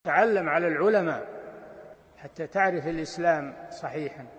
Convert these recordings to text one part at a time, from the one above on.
تعلم على العلماء حتى تعرف الإسلام صحيحا.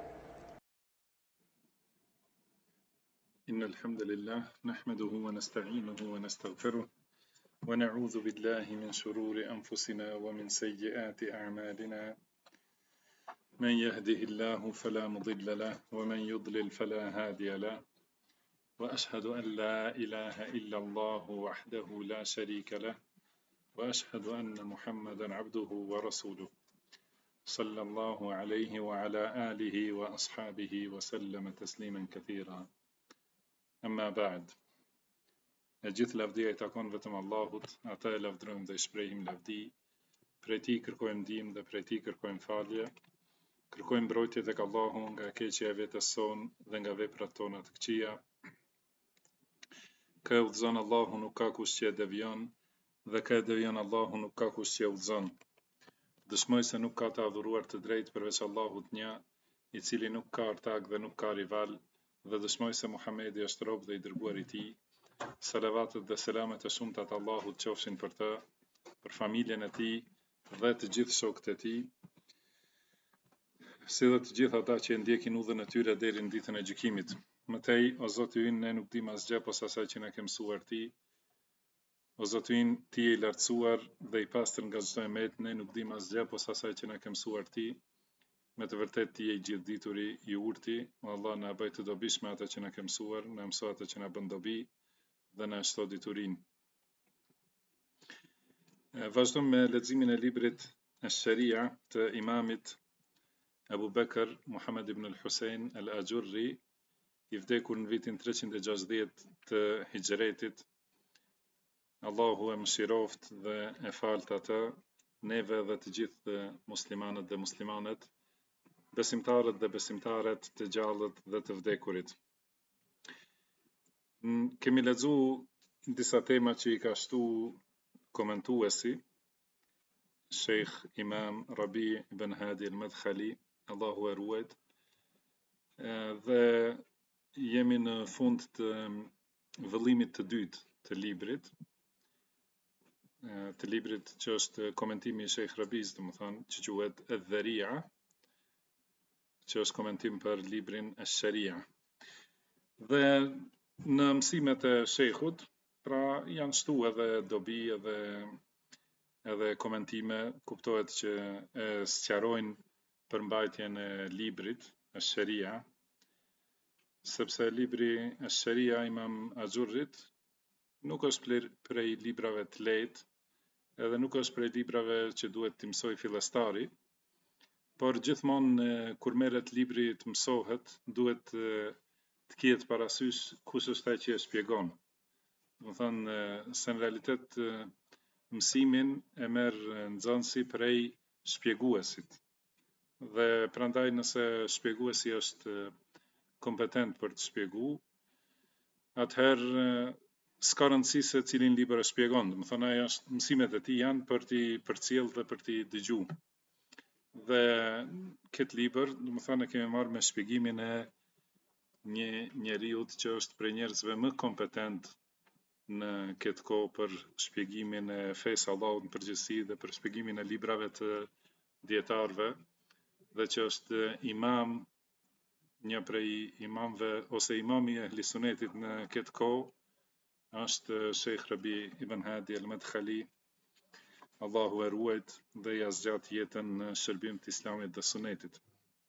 إن الحمد لله نحمده ونستعينه ونستغفره ونعوذ بالله من شرور أنفسنا ومن سيئات أعمالنا. من يهده الله فلا مضل له ومن يضلل فلا هادي له، وأشهد أن لا إله إلا الله وحده لا شريك له، وأشهد أن محمدا عبده ورسوله صلى الله عليه وعلى آله وأصحابه وسلم تسليما كثيرا. أما بعد، gjithë lavdia I takon vetëm Allahut, ata e lavdrojmë dhe I shprehim lavdi, prej Tij kërkojmë ndihmë dhe prej Tij kërkojmë falje, kërkojmë mbrojtje tek Allahu nga keqja e vetes sonë dhe nga veprat tona të këqija. Kë e udhëzon Allahu nuk ka kush që e devijon, dhe kë e devijon Allahu nuk ka kush që e udhëzon. Dëshmoj se nuk ka të adhuruar të drejtë përveç Allahut një, I cili nuk ka ortak dhe nuk ka rival, dhe dëshmoj se Muhamedi është rob dhe I dërguar I Tij. Salavatet dhe selamet e shumta të Allahut qofshin për të, për familjen e tij dhe të gjithë shokët e tij, si dhe të gjithë ata që e ndjekin udhën e tyre deri në ditën e gjykimit. Mëtej, o Zoti ynë, ne nuk dim asgjë posa asaj që na ke mësuar Ti. O Zoti ynë, Ti je I lartësuar dhe I pastër nga çdo emet, ne nuk dim asgjë posa asaj që na ke mësuar Ti. Me të vërtetë Ti je I gjithdituri, I urti, o Allah na bëj të dobishme ata që na ke mësuar, na mëso ata që na bën dobi dhe na shto diturinë. Vazhdojmë me leximin e librit Ash-Sharia të imamit Abu Bekr Muhammad ibn al-Husayn al-Ajurri, I vdekur në vitin 360 të Hijretit. Allahu e mëshiroft dhe e falt atë, neve dhe të gjithë muslimanët dhe muslimanet, besimtarët dhe besimtaret, të gjallët dhe të vdekurit. Kemi lexu disa tema që I ka shtu komentuesi Sheikh Imam Rabi ibn Hadi al-Madkhali, Allahu e ruajt, dhe jemi në fund të vëllimit të dytë të librit, që është komentimi I Sheikh Rabis, domethënë që quhet Adh-Dharia, që është komentim për librin Ash-Sharia. Dhe në mësimet e Sheikhut, pra janë shtu edhe dobi edhe komentime, kuptohet që e sqarojnë përmbajtjen e librit Ash-Sharia, sepse libri Ash-Sharia Imam Ajurrit nuk është prej librave të lehtë, edhe nuk është prej librave që duhet t'i mësoj fillestari, por gjithmonë kur merret libri të mësohet, duhet të kihet parasysh kush është ai që e shpjegon. Domethënë se në realitet mësimin e merr nxënësi prej shpjeguesit. Dhe prandaj nëse shpjeguesi është kompetent për të shpjeguar, atëherë s'ka rëndësi se cilin libër e shpjegon. Domethënë ai është mësimet e tij janë për t'i përcjell dhe për t'i dëgjuar. Dhe këtë libër, domethënë e kemi marrë me shpjegimin e një njeriut që është prej njerëzve më kompetent në këtë kohë për shpjegimin e fesë Allahut në përgjithësi dhe për shpjegimin e librave të dietarëve, dhe që është imam, një prej imamëve ose imami e Ehli Sunetit në këtë kohë, është Sheikh Rabi ibn Hadi al-Madkhali, Allahu e ruajt dhe ja zgjat jetën në shërbim të Islamit dhe Sunetit.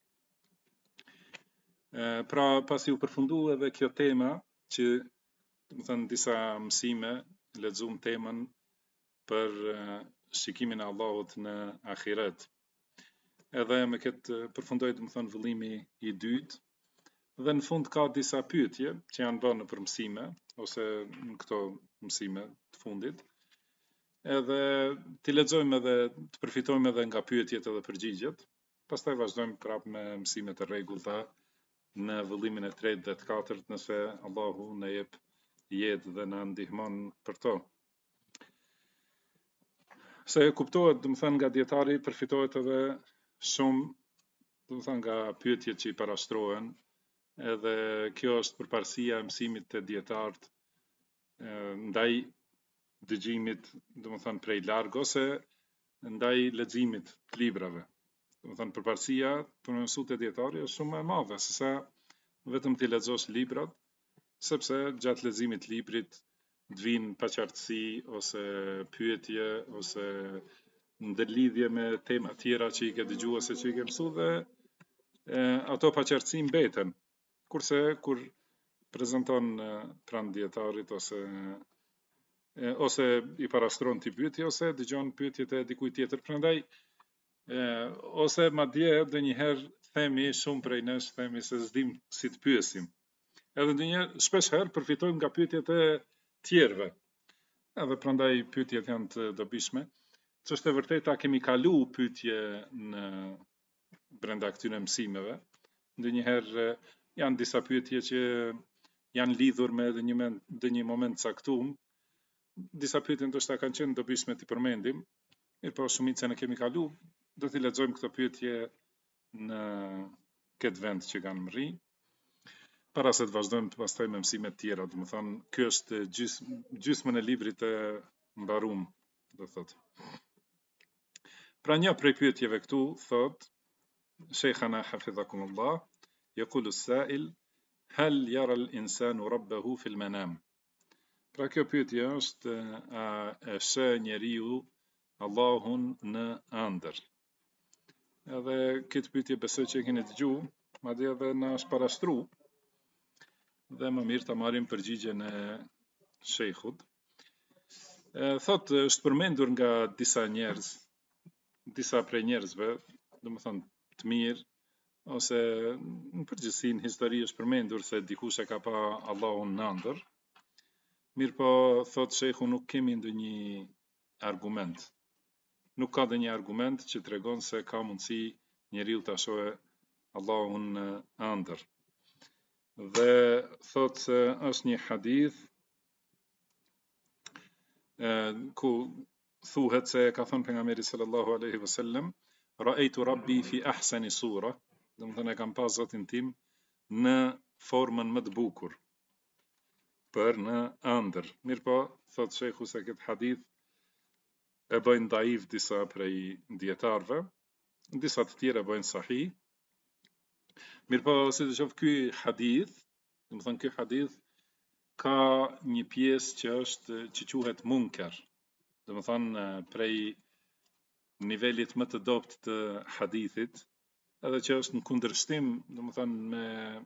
Pra pasi u përfundu edhe kjo tema që domethënë disa mësime lexuam temën për shikimin e Allahut në ahiret. Edhe me këtë përfundoi domethënë vëllimi I dytë dhe në fund ka disa pyetje që janë bërë nëpër mësime ose në këto mësime të fundit. Edhe t'i lexojmë edhe të përfitojmë edhe nga pyetjet edhe përgjigjet. Pastaj vazhdojmë prapë me mësimet e rregullta në vëllimin e tretë dhe të katërt, nëse Allahu na jep jetë dhe na ndihmon për to. Se kuptohet, domethënë nga dietari përfitohet edhe shumë, domethënë nga pyetjet që I parashtrohen, edhe kjo është përparësia e mësimit të dietarët ndaj dëgjimit, domethënë prej larg ose ndaj leximit të librave. Do të thënë përparësia për mësues të dietari është shumë e madhe se sa vetëm ti lexosh librat, sepse gjatë leximit të librit të vinë paqartësi ose pyetje ose ndërlidhje me tema tjera që i ke dëgjuar ose që i ke mësuar dhe ato paqartësi mbeten. Kurse kur prezanton pranë dietarit ose i parastron ti pyetje ose dëgjon pyetjet e dikujt tjetër. Prandaj ose madje ndonjëherë themi shumë prej nesh themi se s'dim si të pyesim. Edhe ndonjëherë shpesh herë përfitojmë nga pyetjet e tjerëve. Edhe prandaj pyetjet janë të dobishme. Ç'është e vërteta kemi kalu pyetje në brenda këtyre mësimeve. Ndonjëherë janë disa pyetje që janë lidhur me ndonjë moment caktuar. Disa pyetje ndoshta kanë qenë dobishme të përmendim, mirë po shumicën e kemi kalu, do t'i lexojmë këto pyetje në këtë vend që kanë më rri, para se të vazhdojmë pastaj me mësime të tjera, do të thonë, ky është gjysmën e librit të mbaruar, do thotë. Pra një prej pyetjeve këtu thot Sheikhana hafidhakumullah, yaqulu as-sa'il hal yara al-insanu rabbahu fi al-manam. Pra kjo pyetje është a e sheh njeriu Allahun në ëndër. Edhe këtë pyetje besoj që e keni dëgjuar, madje edhe na është parashtruar. Dhe më mirë ta marrim përgjigjen e shejkhut. Thot është përmendur nga disa njerëz, disa prej njerëzve, domethënë të mirë, ose në përgjithësi në histori është përmendur se dikush e ka pa Allahun në ëndër. Mirë po, thot shejhu, nuk kemi ndonjë argument. Nuk ka ndonjë argument që tregon se ka mundësi njeriu ta shohë Allahun në ëndër. Dhe thot se është një hadith ku thuhet se ka thënë pejgamberi sallallahu alaihi wasallam, ra'aytu rabbi fi ahsani sura, domethënë e kam pas Zotin tim në formën më të bukur për në ëndër. Mirë po, thot shejhu se këtë hadith e bëjnë daif disa prej dietarëve, disa të tjerë e bëjnë sahih. Mirë po, si të qoftë ky hadith, domethënë ky hadith ka një pjesë që quhet munker. Domethënë prej nivelit më të dobët të hadithit, edhe që është në kundërshtim, domethënë me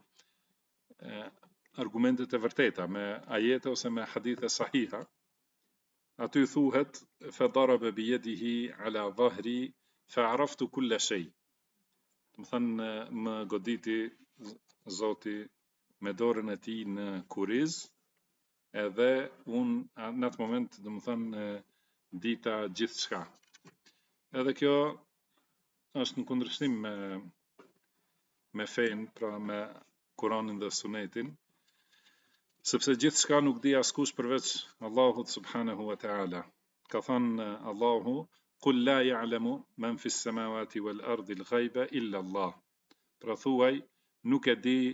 argumentet e vërteta, me ajete ose me hadithe sahiha. Aty thuhet fa daraba bi yadihi ala dhahri fa araftu kull shay. Domethënë më goditi Zoti me dorën e tij në kuriz, edhe unë në atë moment domethënë dita gjithçka. Edhe kjo është në kundërshtim me fen, pra me Kur'anin dhe Sunetin, sepse gjithçka nuk di askush përveç Allahut subhanahu wa ta'ala. Ka thënë Allahu, qul la ya'lamu man fi s-samawati wal ardi al-ghayba illa Allah. Pra thuaj, nuk e di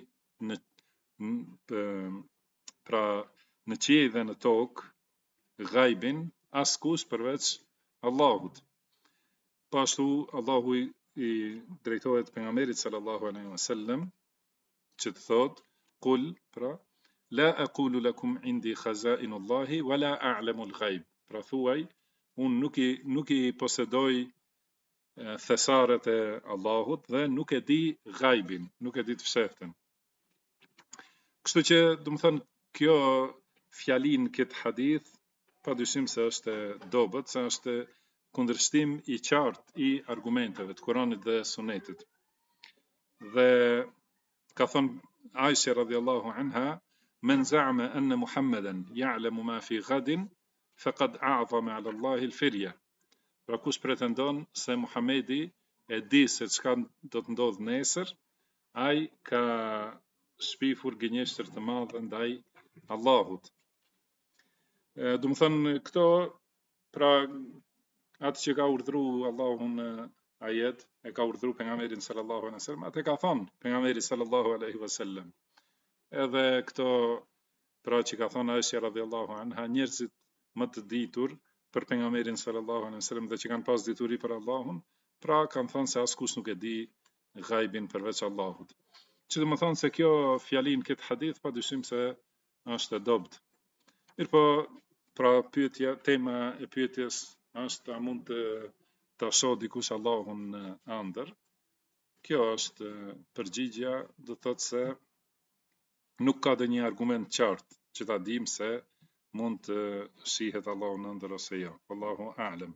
në qiell dhe në tokë ghaibin askush përveç Allahut. Pashtu Allahu i drejtohet pejgamberit sallallahu alaihi wasallam që të thotë qul, pra la aqulu lakum indi khazainullahi wala a'lamu al-ghaib. Pra thuaj, unë nuk i posedoj thesaret e Allahut dhe nuk e di ghaibin, nuk e di të fshehtën. Kështu që, domethënë, kjo fjalin këtë hadith, padyshim se është dobët, se është kundërshtim i qartë i argumenteve të Kuranit dhe Sunetit. Dhe ka thënë Aisha radhiyallahu anha, men za'ama anna Muhammeden ya'lamu ma fi ghadin faqad a'zama 'ala Allahi al-firya. Pra kush pretendon se Muhamedi e di se çka do të ndodh nesër, ai ka shpifur gënjeshtër të madhe ndaj Allahut. Do të thënë këto, pra atë që ka urdhëruar Allahu në ajet, e ka urdhëruar pejgamberin sallallahu alaihi wasallam, atë ka thënë pejgamberi sallallahu alaihi wasallam. Edhe këto, pra që ka thënë Aisha radhiyallahu anha, njerëzit më të ditur për pejgamberin sallallahu alaihi wasallam dhe që kanë pas dituri për Allahun, pra kanë thënë se askush nuk e di ghaibin përveç Allahut. Që do të thonë se kjo fjalin këtë hadith padyshim se është e dobët. Mirpo, pra tema e pyetjes është a mund të shoh dikush Allahun ëndër. Kjo është përgjigjja, do thotë se nuk ka ndonjë argument qartë që ta dim se mund të shihet Allahu në ëndër ose jo. Wallahu a'lam.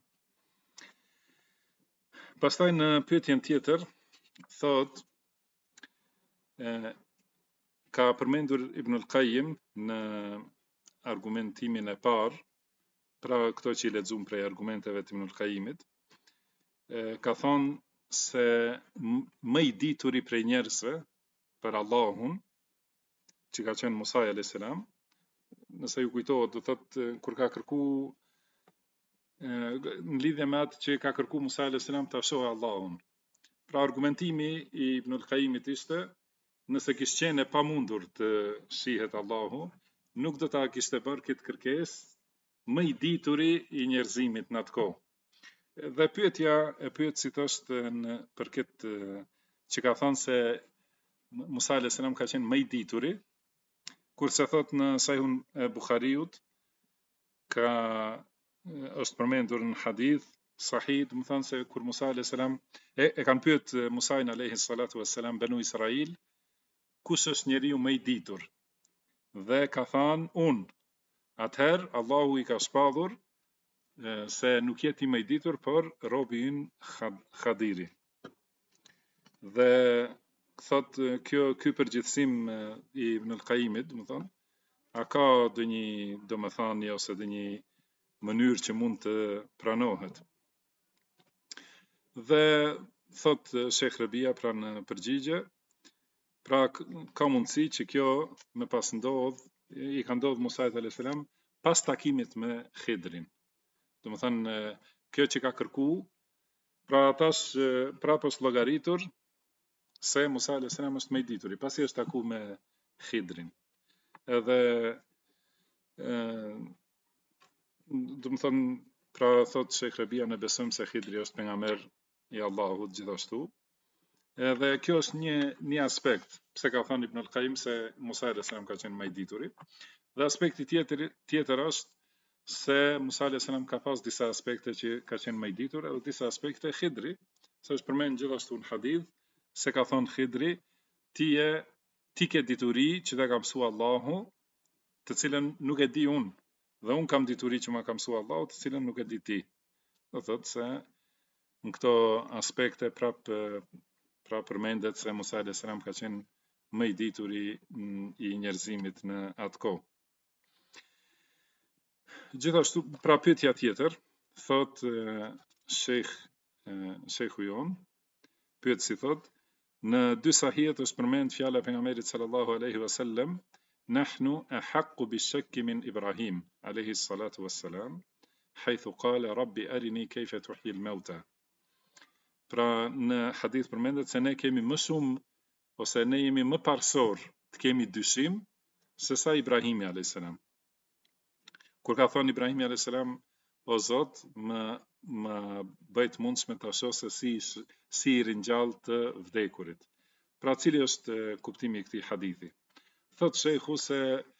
Pastaj në pyetjen tjetër thot ka përmendur Ibn al-Qayyim në argumentimin e parë, pra këto që i lexuam prej argumenteve të Ibn al-Qayyimit, ka thonë se më i dituri prej njerëzve për Allahun, që ka qenë Musa alayhis salam, nëse ju kujtohet, do thotë kur ka kërku në lidhje me atë që ka kërku Musa alayhis salam ta shohë Allahun. Pra argumentimi i Ibn al-Qayyimit ishte, nëse kishte qenë e pamundur të shihet Allahu, nuk do ta kishte bërë këtë kërkesë më i dituri i njerëzimit në atë kohë. Dhe pyetja e pyetësit është për këtë që ka thënë se Musa alayhis salam ka qenë më i dituri, kurse thot në Sahihun e Buhariut është përmendur në hadith sahih, do të thonë se kur Musa alayhis salam e kanë pyet Musain alayhi salatu wassalam banu Israil, kush është njeriu më i ditur? Dhe ka thënë unë. Atëherë Allahu i ka shpallur se nuk jeti më i ditur, por robi ynë Khadiri. Dhe thot ky përgjithësim i Ibn al-Qayyimit, do të thonë, a ka ndonjë domethënie ose ndonjë mënyrë që mund të pranohet? Dhe thot Sheikh Rabia pra në përgjigje, pra ka mundësi që kjo me pas ndodh, i ka ndodh Musa alayhis salam pas takimit me Khidrin. Do të thënë kjo që ka kërku, pra tash prapë është llogaritur se Musa alayhis salam është më i dituri, pasi është taku me Khidrin. Edhe do të thënë, pra thot Sheikh Rabia, ne besojmë se Khidri është pejgamber i Allahut gjithashtu. Edhe kjo është një aspekt, pse ka thënë Ibn al-Qayyim se Musa alayhis salam ka qenë më i dituri. Dhe aspekti tjetër është se Musa alayhis salam ka pas disa aspekte që ka qenë më i ditur, edhe disa aspekte Khidri, se është përmend gjithashtu në hadith se ka thënë Khidri, ti ke dituri që ta ka mësua Allahu, të cilën nuk e di unë, dhe unë kam dituri që ma ka mësua Allahu, të cilën nuk e di ti. Do thotë se në këto aspekte pra përmendet se Musa alayhis salam ka qenë më i dituri i njerëzimit në atë kohë. Gjithashtu, pra pyetja tjetër, thot Sheikhu jon, pyetësi thot, në dy sahihet është përmend fjala e pejgamberit sallallahu alaihi wasallam, nahnu ahaqqu bishakki min Ibrahim alaihi salatu wassalam, haythu qala rabbi arini kayfa tuhyi al-mauta. Pra në hadith përmendet se ne kemi më shumë, ose ne jemi më parsor të kemi dyshim se sa Ibrahimi alayhis salam. Kur ka thënë Ibrahimi alayhis salam, o Zot, më bëjt mundshme ta shoh se si i ringjall të vdekurit. Pra cili është kuptimi i këtij hadithi? Thot Sheikhu se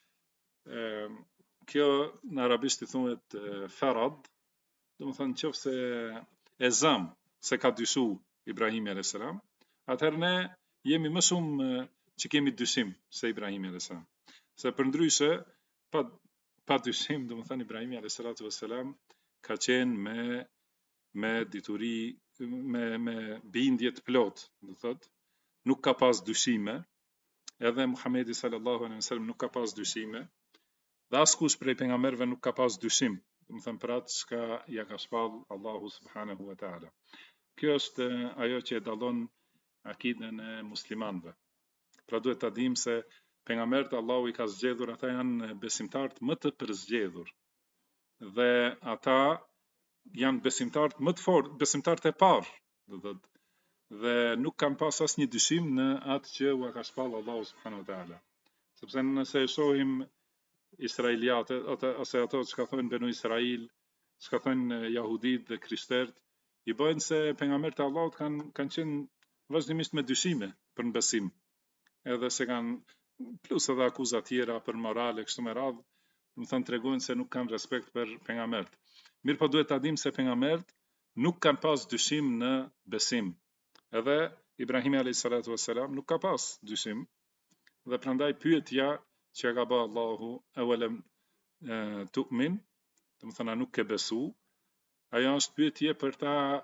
kjo në arabisht i thuhet farad, do të thonë nëse e zëm se ka dyshu Ibrahimi alayhis salam, atëherë ne jemi më shumë që kemi dyshim se Ibrahimi alayhis salam. Se përndryshe pa dyshim, do të thënë Ibrahimi alayhis salatu wassalam ka qenë me dituri, me bindje të plot, do thotë, nuk ka pas dyshime, edhe Muhamedi sallallahu alaihi wasallam nuk ka pas dyshime, dhe askush prej pejgamberëve nuk ka pas dyshim, do të thënë për atë çka ja ka shpall Allahu subhanahu wa taala. Kjo është ajo që e dallon akiden e muslimanëve. Pra duhet ta dim se pejgamberët Allahu i ka zgjedhur, ata janë besimtarët më të përzgjedhur. Dhe ata janë besimtarët më të fortë, besimtarët e parë, do thotë, dhe nuk kanë pas asnjë dyshim në atë që u ka shpall Allahu subhanahu wa taala. Sepse nëse e shohim israeliatët ose ato që ka thonë banu Israil s'ka thënë jahudit dhe krishterët, i bëjnë se pejgamberët e Allahut kanë qenë vazhdimisht me dyshime për në besim, edhe se kanë plus edhe akuza tjera për morale kështu me radhë, do të thënë tregojnë se nuk kanë respekt për pejgamberët. Mirë po duhet ta dimë se pejgamberët nuk kanë pas dyshim në besim. Edhe Ibrahimi a.s. nuk ka pas dyshim, dhe prandaj pyetja që ka bë Allahu awalam tu'min, do të thënë nuk ke besu, ajo është pyetje për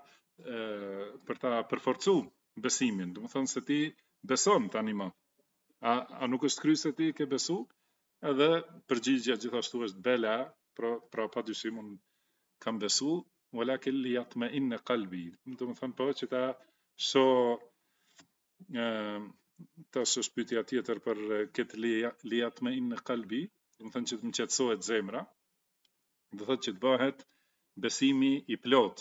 ta përforcu besimin, do të thënë se ti beson tani më. A nuk është krye se ti ke besu? Edhe përgjigjja gjithashtu është bela, pra pa dyshim unë kam besu, walakin liyatma'inna qalbi, do të thënë po që ta tash është pyetja tjetër për këtë liyatma'inna qalbi, do të thënë që të më qetësohet zemra, do thotë që të bëhet besimi i plot,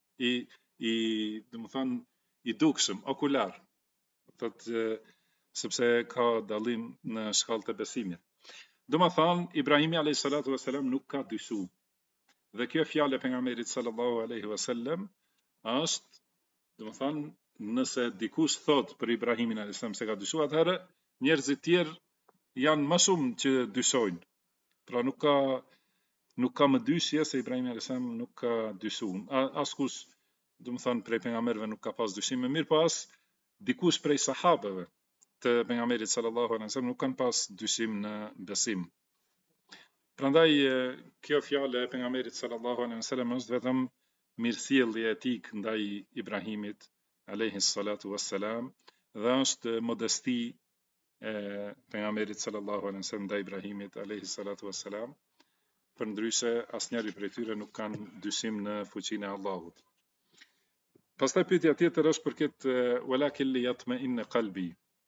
do të thënë i dukshëm, okular, thotë sepse ka dallim në shkallët e besimit. Do të thënë Ibrahimi a.s. nuk ka dyshu. Dhe kjo fjalë e pejgamberit sallallahu alaihi wasallam është, do të thënë, nëse dikush thot për Ibrahimin a.s. se ka dyshu, atëherë njerëzit tjerë janë më shumë që dyshojnë. Pra nuk ka më dyshje se Ibrahimi a.s. nuk ka dyshu. Askush, do të thënë, prej pejgamberëve nuk ka pas dyshim, mirë pas dikush prej sahabeve të pejgamberit sallallahu alaihi wasallam nuk kanë pas dyshim në besim. Prandaj kjo fjalë e pejgamberit sallallahu alaihi wasallam është vetëm mirësjellje etik ndaj Ibrahimit alayhi salatu wassalam, dhe është modesti e pejgamberit sallallahu alaihi wasallam ndaj Ibrahimit alayhi salatu wassalam. Përndryshe asnjëri prej tyre nuk kanë dyshim në fuqinë e Allahut. Pastaj pyetja tjetër është për këtë walakin liyatma'inna qalbi.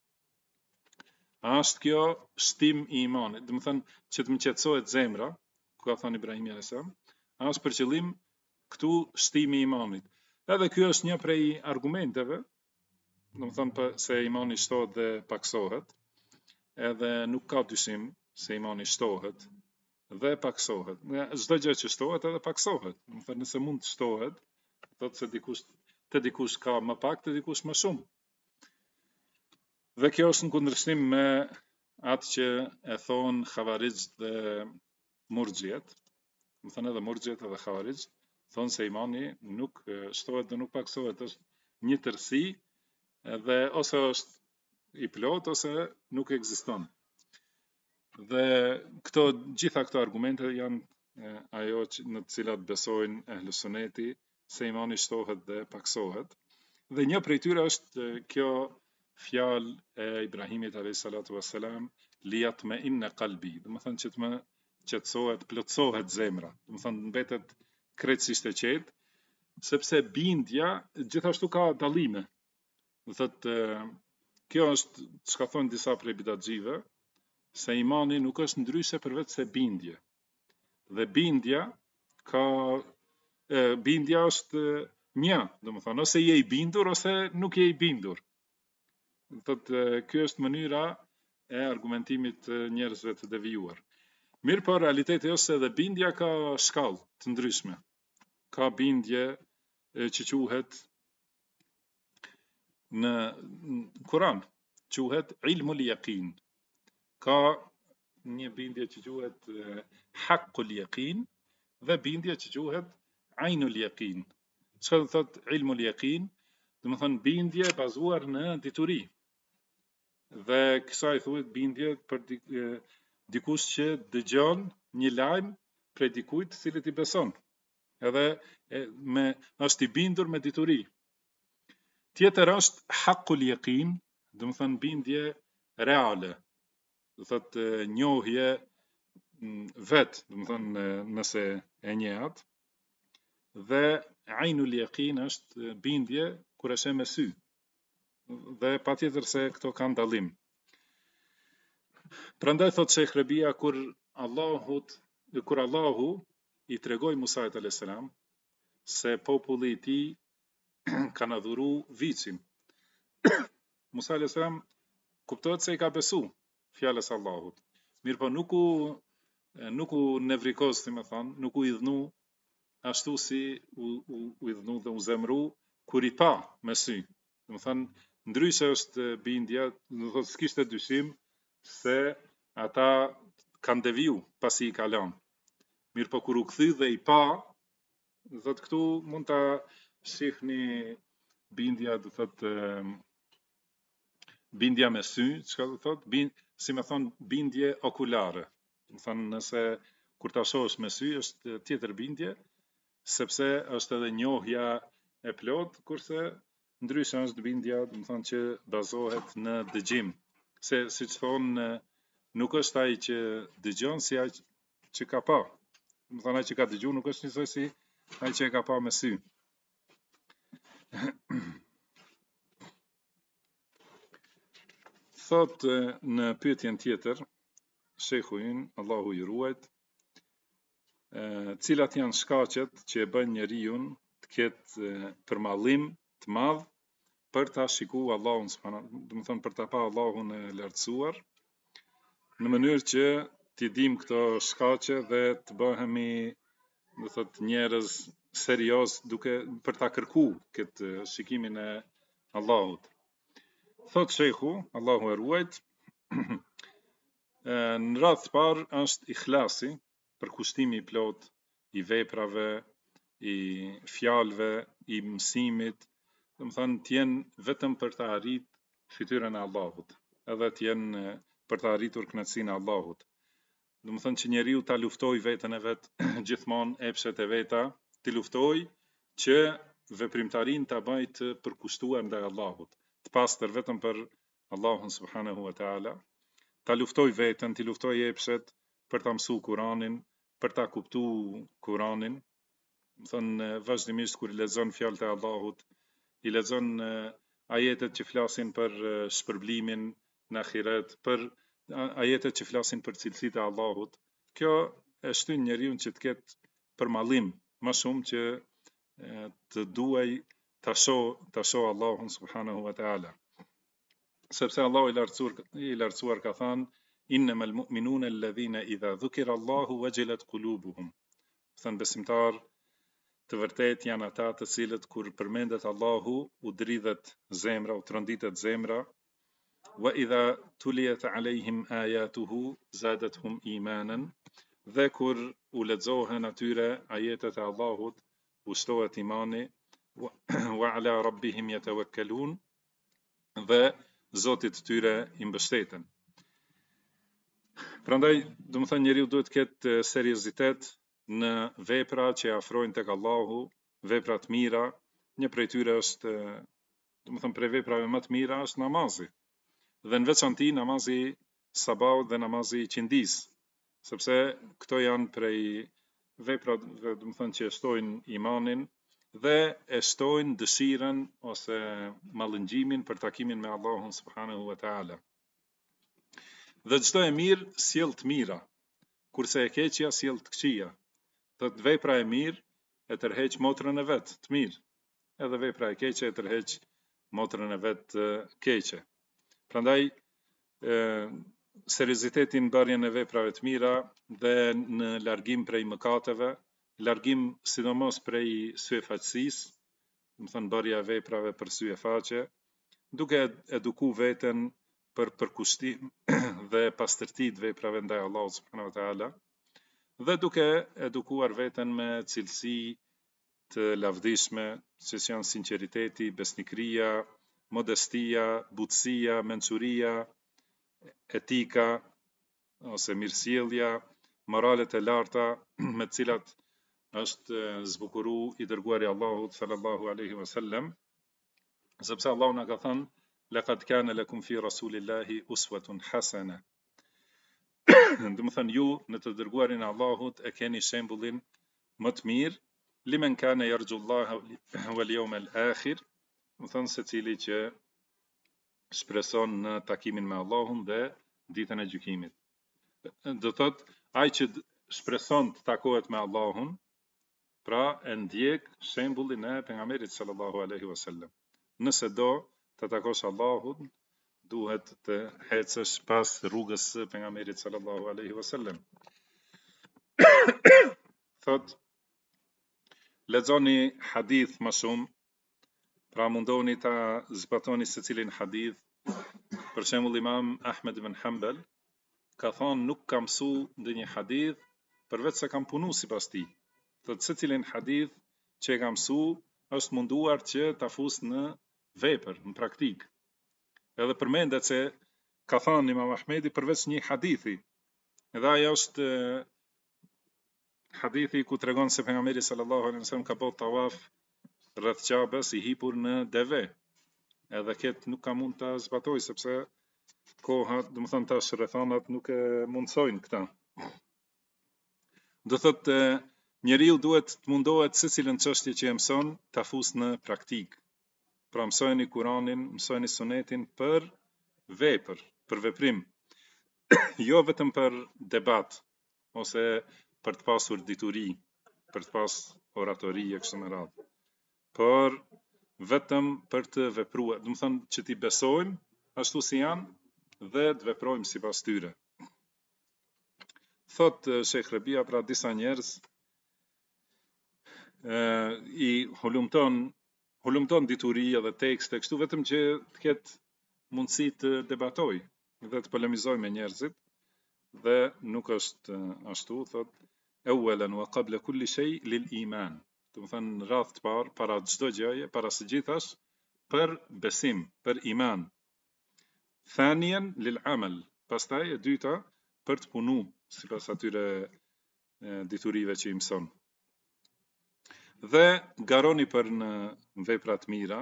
A është kjo shtim i imanit, do të thënë që të më qetësohet zemra, ku ka thënë Ibrahimi a.s. A është për qëllim këtu shtimi i imanit. Edhe ky është një prej argumenteve, do të thënë se imani shtohet dhe paksohet, edhe nuk ka dyshim se imani shtohet dhe paksohet. Çdo gjë që shtohet edhe paksohet. Do të thënë nëse mund të shtohet, thotë se dikush ka më pak, te dikush më shumë. Dhe kjo është në kundërshtim me atë që e thonë Xhavarixht dhe Murxhiet. Do thënë edhe Murxhiet edhe Xhavarixht thonë se imani nuk shtohet dhe nuk paksohet, është një tërësi, edhe ose është i plot ose nuk ekziston. Dhe gjitha këto argumente janë ajo në të cilat besojnë ehli suneti, se imani shtohet dhe paksohet. Dhe një prej tyre është kjo fjalë e Ibrahimit alayhis salatu wassalam, liyatma'inna qalbi, do të thënë që të më qetësohet, plotësohet zemra, do të thënë mbetet krejtësisht e qetë, sepse bindja gjithashtu ka dallime. Do thotë kjo është çka thonë disa prej bidatxive, se imani nuk është ndryshe përveç se bindje. Dhe bindja është një, do të thënë ose je i bindur ose nuk je i bindur. Thotë kjo është mënyra e argumentimit të njerëzve të devijuar. Mirë po realiteti është se edhe bindja ka shkallë të ndryshme. Ka bindje që quhet në Kur'an, quhet ilmul yaqin. Ka një bindje që quhet haqqul yaqin dhe bindje që quhet ainul yaqin. Çfarë do thotë ilmul yaqin? Do të thonë bindje bazuar në dituri. Dhe kësaj thuhet bindje për dikush që dëgjon një lajm prej dikujt të cilit i beson. Edhe është i bindur me dituri. Tjetër është haqqul yaqin, do të thonë bindje reale. Do thotë njohje vet, do të thonë nëse e njeh atë. Dhe ainul yaqin është bindje kur është me sy. Dhe patjetër se këto kanë dallim. Prandaj thotë Sheikh Rabia, kur Allahu i tregoi Musait alayhis salam se populli i tij kanë adhuru vicin. Musa alayhis salam kuptohet se i ka besu fjalës Allahut. Mirë po nuk u nevrikoz, si më thonë, nuk u idhnu ashtu si u idhnu dhe u zemru kur i pa me sy. Do të thënë ndryshe është bindja, do të thotë s'kishte dyshim se ata kanë deviju pasi i kalon. Mirë po kur u kthy dhe i pa, do thotë këtu mund ta shihni bindja, do thotë bindja me sy, çka do thotë, si më thon bindje okulare. Do thonë nëse kur ta shohësh me sy është tjetër bindje, sepse është edhe njohja e plot, kurse ndryshe është bindja, do të thonë që bazohet në dëgjim. Se siç thonë, nuk është ai që dëgjon si ai që ka pa. Do të thonë ai që ka dëgjuar nuk është njësoj si ai që e ka pa me sy. Thot në pyetjen tjetër, shehu ynë, Allahu i ruajt, cilat janë shkaqet që e bën njeriu të ketë përmallim të madh për ta shikuar Allahun subhanallahu, do të thonë për ta pa Allahun e lartësuar, në mënyrë që t'i dim këto shkaqe dhe të bëhemi, do thotë, njerëz serioz duke për ta kërkuar këtë shikimin e Allahut. Thot shehu, Allahu e ruajt, në radhë të parë është ikhlasi, përkushtimi i plot i veprave, i fjalëve, i mësimit, do të thonë të jenë vetëm për të arritur fytyrën e Allahut, edhe të jenë për të arritur kënaqësinë e Allahut. Do të thonë që njeriu ta luftoj veten e vet, gjithmonë epshet e veta, të luftoj që veprimtarinë ta bëj të përkushtuar ndaj Allahut, të pastër vetëm për Allahun subhanahu wa taala, ta luftoj veten, të luftoj epshet për ta mësuar Kur'anin, për ta kuptuar Kur'anin. Do thonë vazhdimisht kur i lexon fjalët e Allahut, i lexon ajetet që flasin për shpërblimin në ahiret, për ajetet që flasin për cilësitë e Allahut. Kjo e shtyn njeriu që të ketë përmallim më shumë që të duaj ta shoh Allahun subhanahu wa taala. Sepse Allahu i lartësuar ka thënë innamal mu'minuna alladhina idha dhukira Allahu wajilat qulubuhum. Thënë besimtar të vërtet janë ata të cilët kur përmendet Allahu u dridhet zemra, u tronditet zemra, wa idha tuliyat alehim ayatuhu zadatuhum imanan, dhe kur u lexohen atyre ajetet e Allahut u shtohet imani, wa ala rabbihim yatawakkalun, dhe Zotit të tyre i mbështeten. Prandaj, do të thënë njeriu duhet të ketë seriozitet në vepra që afrojnë tek Allahu, vepra të mira. Një prej tyre është, do të thënë prej veprave më të mira është namazi. Dhe në veçanti namazi sabahut dhe namazi qindis, sepse këto janë prej veprave, do të thënë që shtojnë imanin dhe e shtojnë dëshirën ose mallëngjimin për takimin me Allahun subhanahu wa taala. Dhe çdo e mirë sjell të mira, kurse e keqja sjell të këqija. Dhe vepra e mirë e tërheq motrën e vet të mirë, edhe vepra e keqe e tërheq motrën e vet të keqe. Prandaj seriozitetin në bërjen e veprave të mira dhe në largim prej mëkateve, largim sidomos prej syefaqësisë, do të thënë bërja e veprave për syefaqe, duke eduku veten për përkushtim dhe pastërti të veprave ndaj Allahut subhanahu wa taala, dhe duke edukuar veten me cilësi të lavdishme, që janë sinqeriteti, besnikëria, modestia, butësia, mençuria, etika ose mirësjellja, moralet e larta me të cilat është zbukuru i dërguari Allahut sallallahu alaihi wasallam, sepse Allahu na ka thënë laqad kana lakum fi rasulillahi uswatun hasana. Do të thënë ju në të dërguarin e Allahut e keni shembullin më të mirë, limen kana yarjullaha wal yawmal akhir, do të thënë secili që shpreson në takimin me Allahun dhe ditën e gjykimit. Do thotë ai që shpreson të takohet me Allahun, pra e ndjek shembullin e pejgamberit sallallahu alaihi wasallam. Nëse do të takosh Allahun, duhet të hecësh pas rrugës së pejgamberit sallallahu alaihi wasallam. Thot lexoni hadith më shumë, pra mundoni ta zbatoni secilin hadith. Për shembull Imam Ahmed ibn Hanbal ka thonë nuk ka mësu ndonjë hadith përveç se kam punu sipas tij. Thotë secilin hadith që e ka mësu është munduar që ta fus në vepër, në praktik. Edhe përmendet se ka thonë Imam Ahmedi përveç një hadithi. Edhe ajo është hadithi ku tregon se pejgamberi sallallahu alaihi wasallam ka bërë tawaf rreth Ka'bes i hipur në deve. Edhe këtë nuk ka mund ta zbatoj sepse koha, domethënë tash rrethonat nuk e mundsojnë këta. Do thotë njeriu duhet të mundohet secilën çështje që e mëson ta fus në praktik. Pra mësojeni Kur'anin, mësojeni Sunetin për vepër, për veprim. Jo vetëm për debat ose për të pasur dituri, për të pas oratori e kështu me radhë. Por vetëm për të vepruar, do të thonë që ti besojmë ashtu si janë dhe të veprojmë sipas tyre. Thot Sheikh Rabia, pra disa njerëz i hulumton dituri edhe tekste kështu vetëm që të ketë mundësi të debatoj dhe të polemizoj me njerëzit, dhe nuk është ashtu. Thot awwalan wa qabla kulli shay lil iman, do të thënë në radhë të parë, para çdo gjëje, para së gjithash, për besim, për iman. Thaniyan lil amal, pastaj e dyta për të punu sipas atyre diturive që i mëson. Dhe garoni për në vepra të mira,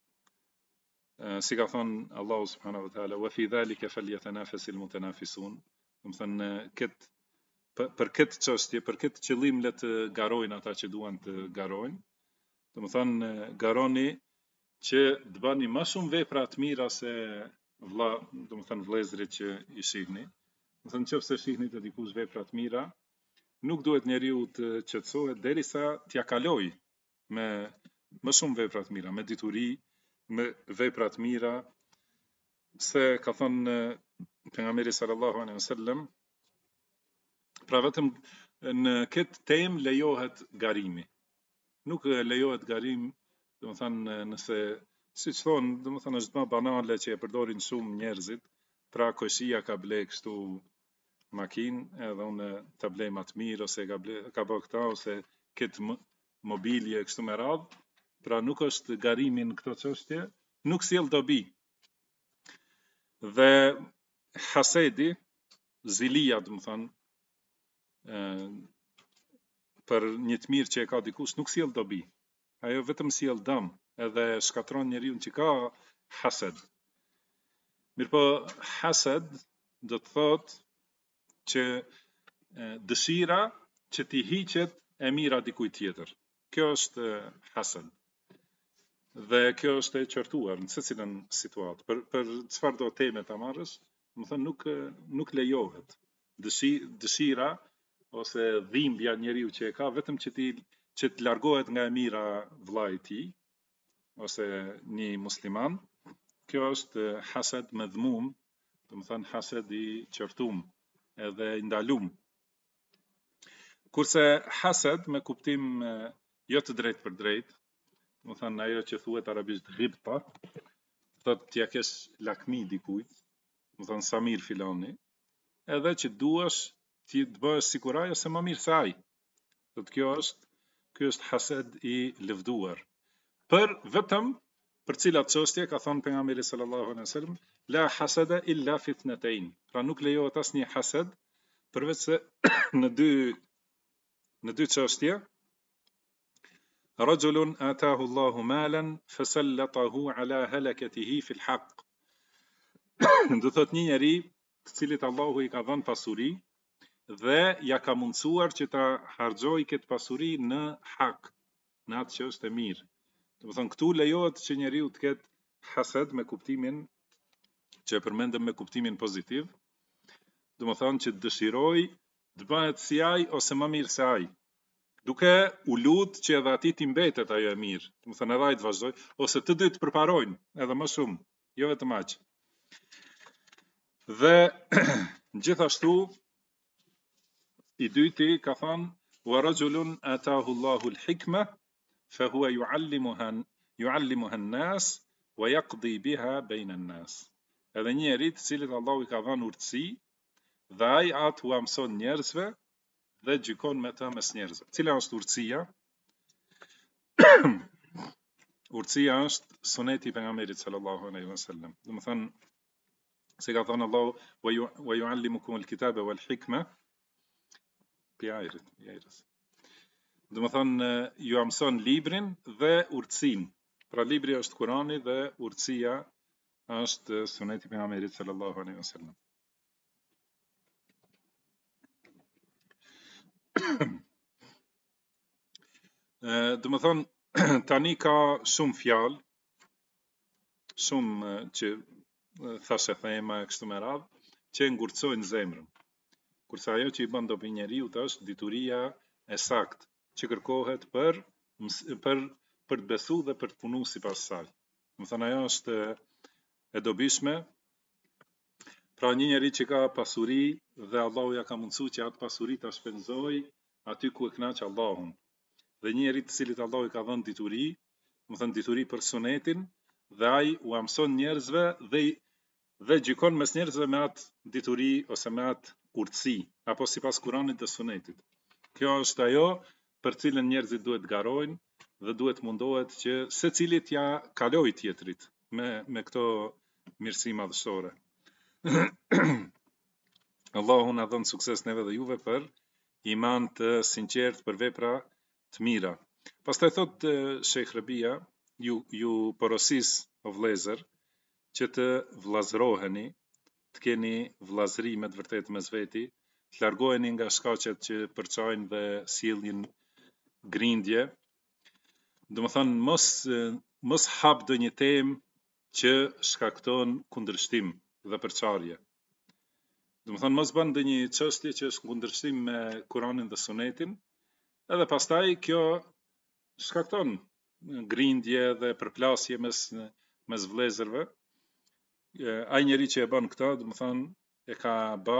si ka thonë Allahu subhanahu wa taala, wa fi dhalika falyatanafasil mutanafisun, do të thënë për këtë çështje, për këtë qëllim le të garojnë ata që duan të garojnë. Do të thënë garoni që të bëni më shumë vepra të mira se do të thënë vëllezërit që i shihni. Do të thënë nëse shihni të dikush vepra të mira, nuk duhet njeriu të qetësohet derisa t'ia kaloj me më shumë vepra të mira, me dituri, me vepra të mira, se ka thënë pejgamberi sallallahu alaihi wasallam, pra vetëm në këtë temë lejohet garimi. Nuk lejohet garim, do të thënë nëse siç thonë, do të thënë është më banale që e përdorin shumë njerëzit, pra koshia ka blej kështu makinë, edhe unë ta blej më të mirë, ose ka bë këta, ose këtë mobilje kështu me radhë, pra nuk është garimi në këto çështje, nuk sjell dobi. Dhe hasedi, zilia, do të thënë, për një të mirë që e ka dikush, nuk sjell dobi. Ajo vetëm sjell dëm, edhe shkatron njeriu që ka hased. Mirpo hased do të thotë që dëshira që ti hiqet e mira dikujt tjetër. Kjo është hased. Dhe kjo është e qartuar në secilën situatë. Për çfarë do teme ta marrësh, do të thënë nuk lejohet. Dëshira ose dhimbja njeriu që e ka vetëm që të largohet nga e mira vllai i tij ose një musliman, kjo është hased madhmum, do të thënë hased i qartum edhe i ndalum. Kurse hased me kuptim jo të drejtë për drejtë, do të thënë ajo që thuhet arabisht ghibta, thotë t'ia kesh lakmi dikujt, do të thënë sa mirë filani, edhe që duash ti të bëhesh sikur ai ose më mirë se ai. Thotë ky është hased i lëvduar. Vetëm për cilat çështje ka thënë pejgamberi sallallahu alaihi wasallam, la hasada illa fi ithnatayn. Pra nuk lejohet asnjë hased përveç se në dy çështje. Rajulun atahu Allahu malan fasallatahu ala halakatihi fi al-haq. Do thotë një njeri të cilit Allahu i ka dhënë pasuri dhe ja ka mundsuar që ta harxojë këtë pasuri në hak, në atë që është e mirë. Do të thonë këtu lejohet që njeriu të ketë hased me kuptimin që e përmendëm me kuptimin pozitiv. Do të thonë që dëshiroj të bëhet si ai ose më mirë se ai, duke u lut që edhe atij të mbetet ajo e mirë. Do të thonë edhe ai të vazhdoj ose të dy të përparojnë edhe më shumë, jo vetëm aq. Dhe gjithashtu i dyti ka thënë wa rajulun atahu Allahu al-hikma فهو يعلمها الناس ويقضي بها بين الناس. Edhe njeri të cilit Allahu I ka dhënë urtësi, dhe ai atë u mëson njerëzve dhe gjykon me të mes njerëzve. Cila është urtësia? Urtësia është suneti I pejgamberit sallallahu alaihi wasallam. Do të thënë se ka thënë Allahu wa yuallimukum al-kitaba wal hikma bi ajrit. Do të thënë ju mëson librin dhe urtësinë. Pra libri është Kurani dhe urtësia është suneti I pejgamberit sallallahu alaihi wasallam. Do të thënë tani ka shumë fjalë, shumë që thashë thema kështu me radhë, që ngurtësojnë zemrën. Kurse ajo që I bën dobi njeriu është dituria e saktë, që kërkohet për të besu dhe për të punu sipas saj. Do thënë ajo është e dobishme. Pra një njeri që ka pasuri dhe Allahu ja ka mundësu që atë pasuri ta shpenzoj aty ku e kënaq Allahun. Dhe një njeri të cilit Allahu I ka dhënë dituri, do thënë dituri për sunetin, dhe ai u mëson njerëzve dhe gjykon mes njerëzve me atë dituri ose me atë urtësi, apo sipas Kuranit dhe sunetit. Kjo është ajo për cilën njerëzit duhet garojnë dhe duhet mundohet që secili t'ja kalojë tjetrit me këto mirësi madhështore. Allahu na dhon sukses neve dhe juve për iman të sinqert, për vepra të mira. Pastaj thot Sheikh Rabia, ju porosis o vëllezër që të vllazëroheni, të keni vllazëri me të vërtetë mes veti, të largoheni nga shkaqet që përçojnë dhe sjellin grindje. Do të thënë mos hap ndonjë temë që shkakton kundërshtim dhe përçarje. Do të thënë mos bën ndonjë çështje që është kundërshtim me Kuranin dhe Sunetin, edhe pastaj kjo shkakton grindje dhe përplasje mes vëllezërve. Ai njeri që e bën këtë, do të thënë e ka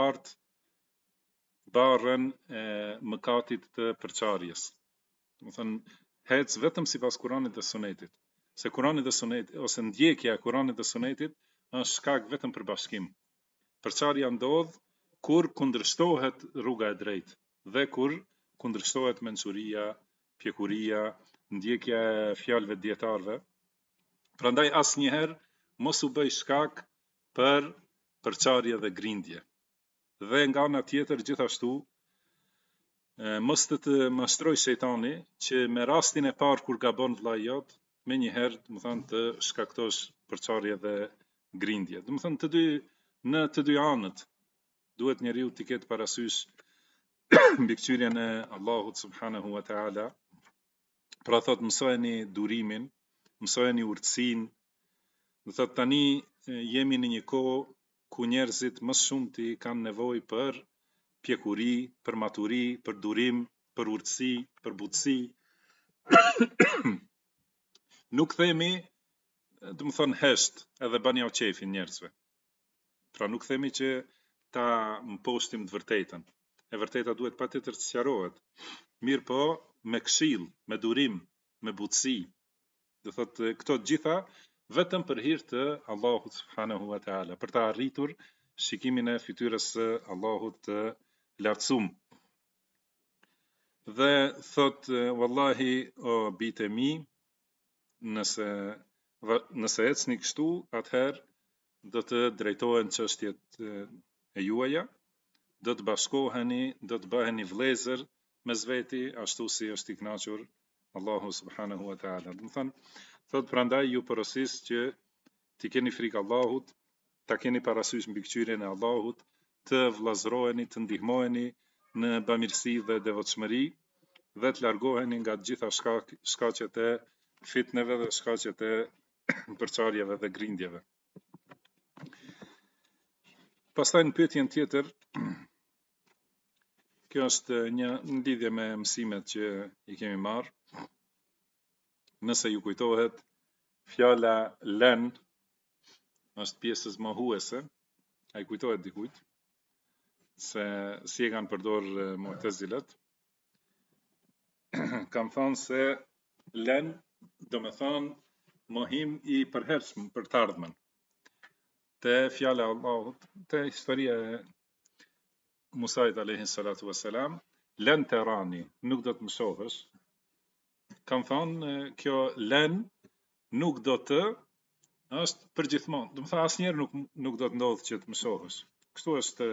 barrën e mëkatit të përçarjes. Do të thënë hec vetëm sipas Kuranit dhe Sunetit. Se Kurani dhe Suneti ose ndjekja e Kuranit dhe Sunetit është shkak vetëm për bashkim. Përçarja ndodh kur kundërshtohet rruga e drejtë dhe kur kundërshtohet mençuria, pjekuria, ndjekja e fjalëve të dietarëve. Prandaj asnjëherë mos u bëj shkak për përçarje dhe grindje. Dhe nga ana tjetër gjithashtu mos të mashtroj shejtani që me rastin e parë kur gabon vllai jot, me njëherë, do të thënë të shkaktosh përçarje dhe grindje. Do të thënë në të dy anët duhet njeriu të ketë parasysh mbikëqyrjen e Allahut subhanahu wa taala. Pra thot mësojeni durimin, mësojeni urtësinë. Do thot tani jemi në një kohë ku njerëzit më shumti kanë nevojë për pjekuri, për maturi, për durim, për urtësi, për butësi. Nuk themi, do të thon hesht, edhe bani au qefin njerëzve. Pra nuk themi që ta mposhtim të vërtetën. E vërteta duhet patjetër të sqarohet. Mirë po, me këshill, me durim, me butësi. Do thot këto të gjitha vetëm për hir të Allahut subhanahu wa taala, për të arritur shikimin e fytyrës së Allahut të lartësuar. Dhe thot wallahi o bitë mi, nëse ecni kështu, atëherë do të drejtohen çështjet e juaja, do të bashkoheni, do të bëheni vëllezër mes veti, ashtu si është I kënaqur Allahu subhanahu wa taala. Do të thënë, thot prandaj ju porosis që ti keni frikë Allahut, ta keni parasysh mbikëqyrjen e Allahut, të vllazëroheni, të ndihmoheni në bamirësi dhe devotshmëri dhe të largoheni nga të gjitha shkaqet e fitneve dhe shkaqet e përçarjeve dhe grindjeve. Pastaj në pyetjen tjetër, kjo është një lidhje me mësimet që I kemi marrë. Nëse ju kujtohet, fjala len është pjesës mohuese. Ai kujtohet dikujt se si e kanë përdor Mu'tazilat. Kam thënë se lën, do me thonë mohim i përhershëm për të ardhmen. Te fjala e Allahut, te historia e Musait alayhi salatu wassalam, lën të rani, nuk do të më shohësh. Kam thonë kjo lën nuk do të është përgjithmonë. Do të thonë asnjëherë nuk do të ndodhë që të më shohësh. Kështu është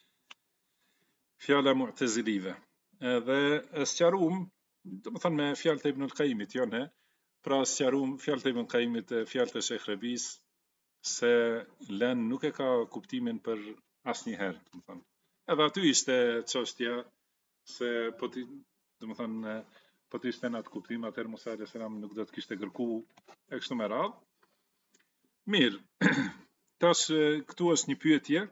fjala mu'tazilive. Edhe e sqaruam, do të thonë me fjalët e Ibnul Qayyimit, jo ne, pra sqaruam fjalët e Ibnul Qayyimit, fjalët e Sheikh Rabis, se lën nuk e ka kuptimin për asnjëherë, do të thonë. Edhe aty ishte çështja se po ti, do të thonë, po të ishte në atë kuptim, atëherë Musa alayhis salam nuk do të kishte kërku e kështu me radhë. Mirë, tash këtu është një pyetje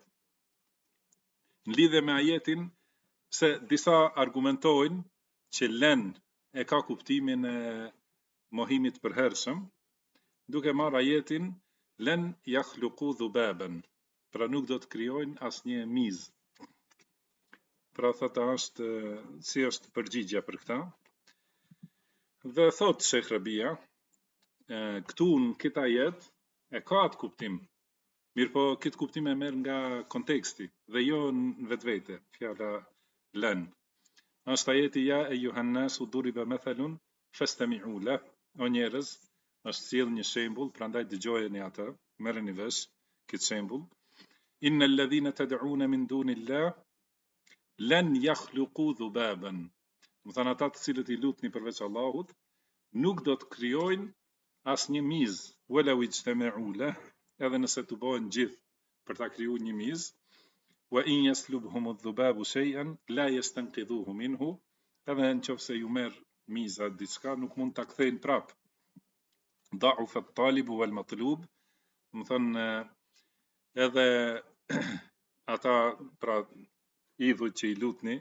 në lidhje me ajetin, se disa argumentojnë që lën e ka kuptimin e mohimit përhershëm, duke marrë ajetin lën yakhluqu dhubaban, pra nuk do të krijojnë asnjë mizë. Pra thata është, si është përgjigja për këta? Dhe thot Sheikh Rabia, këtu në këtë ajet e ka atë kuptim, mirë po këtë kuptim e merr nga konteksti dhe jo në vetvete, fjala lën. Është ajeti ja eyyuhan nasu duriba mathalun fastami'u lah, o njerëz, është sjell një shembull, prandaj dëgjojeni atë, merreni vesh këtë shembull. Innal ladhina tad'una min dunillah lan yakhluqu dhubaban. Do thënë ata të cilët i lutni përveç Allahut nuk do të krijojnë asnjë mizë, wala ijtama'u lah, edhe nëse të bëhen gjithë për ta krijuar një mizë. Wa in yaslubhum adh-dhubabu shay'an la yastanqidhuhu minhu, edhe nëse ju merr miza diçka nuk mund ta kthejnë prap. Da'ufa at-talibu wal matlub, do thënë edhe ata, pra idhujt që i lutni,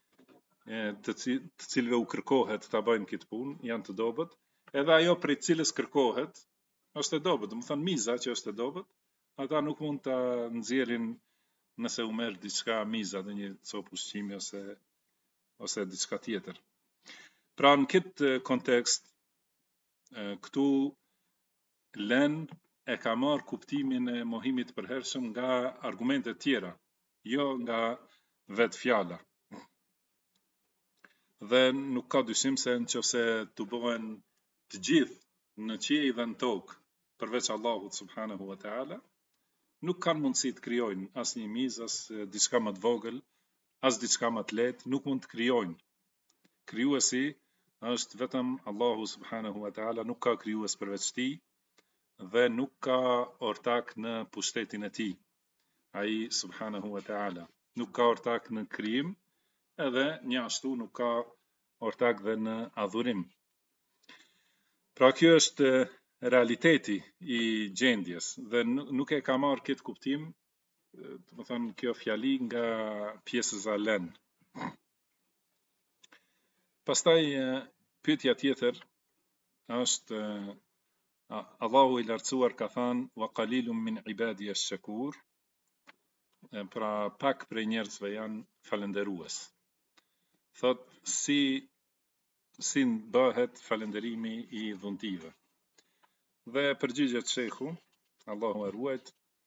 të cilëve u kërkohet ta bëjnë këtë punë, janë të dobët, edhe ajo prej cilës kërkohet është e dobët, do të thënë miza që është e dobët, ata nuk mund ta nxjerrin nëse u merr diçka miza në një copë ushqimi ose diçka tjetër. Pra në këtë kontekst, këtu lën e ka marrë kuptimin e mohimit përhershëm nga argumente tjera, jo nga vetë fjala. Dhe nuk ka dyshim se nëse të bëhen të gjithë në qiell dhe në tokë përveç Allahut subhanahu wa taala, nuk kanë mundësi të krijojnë asnjë mizë, as diçka më të vogël, as diçka më të lehtë, nuk mund të krijojnë. Krijuesi është vetëm Allahu subhanahu wa taala, nuk ka krijues përveç tij dhe nuk ka ortak në pushtetin e tij. Ai subhanahu wa taala nuk ka ortak në krijim, edhe një ashtu nuk ka ortak dhe në adhurim. Pra kjo është realiteti i gjendjes dhe nuk e ka marrë këtë kuptim, do të thonë kjo fjali nga pjesa lën. Pastaj pyetja tjetër është, Allahu i lartësuar ka thënë wa qalilun min ibadi ash-shakur, pra pak prej njerëzve janë falënderues. Thot si bëhet falënderimi i dhuntive. Dhe përgjigjet shehu, Allahu e ruajt,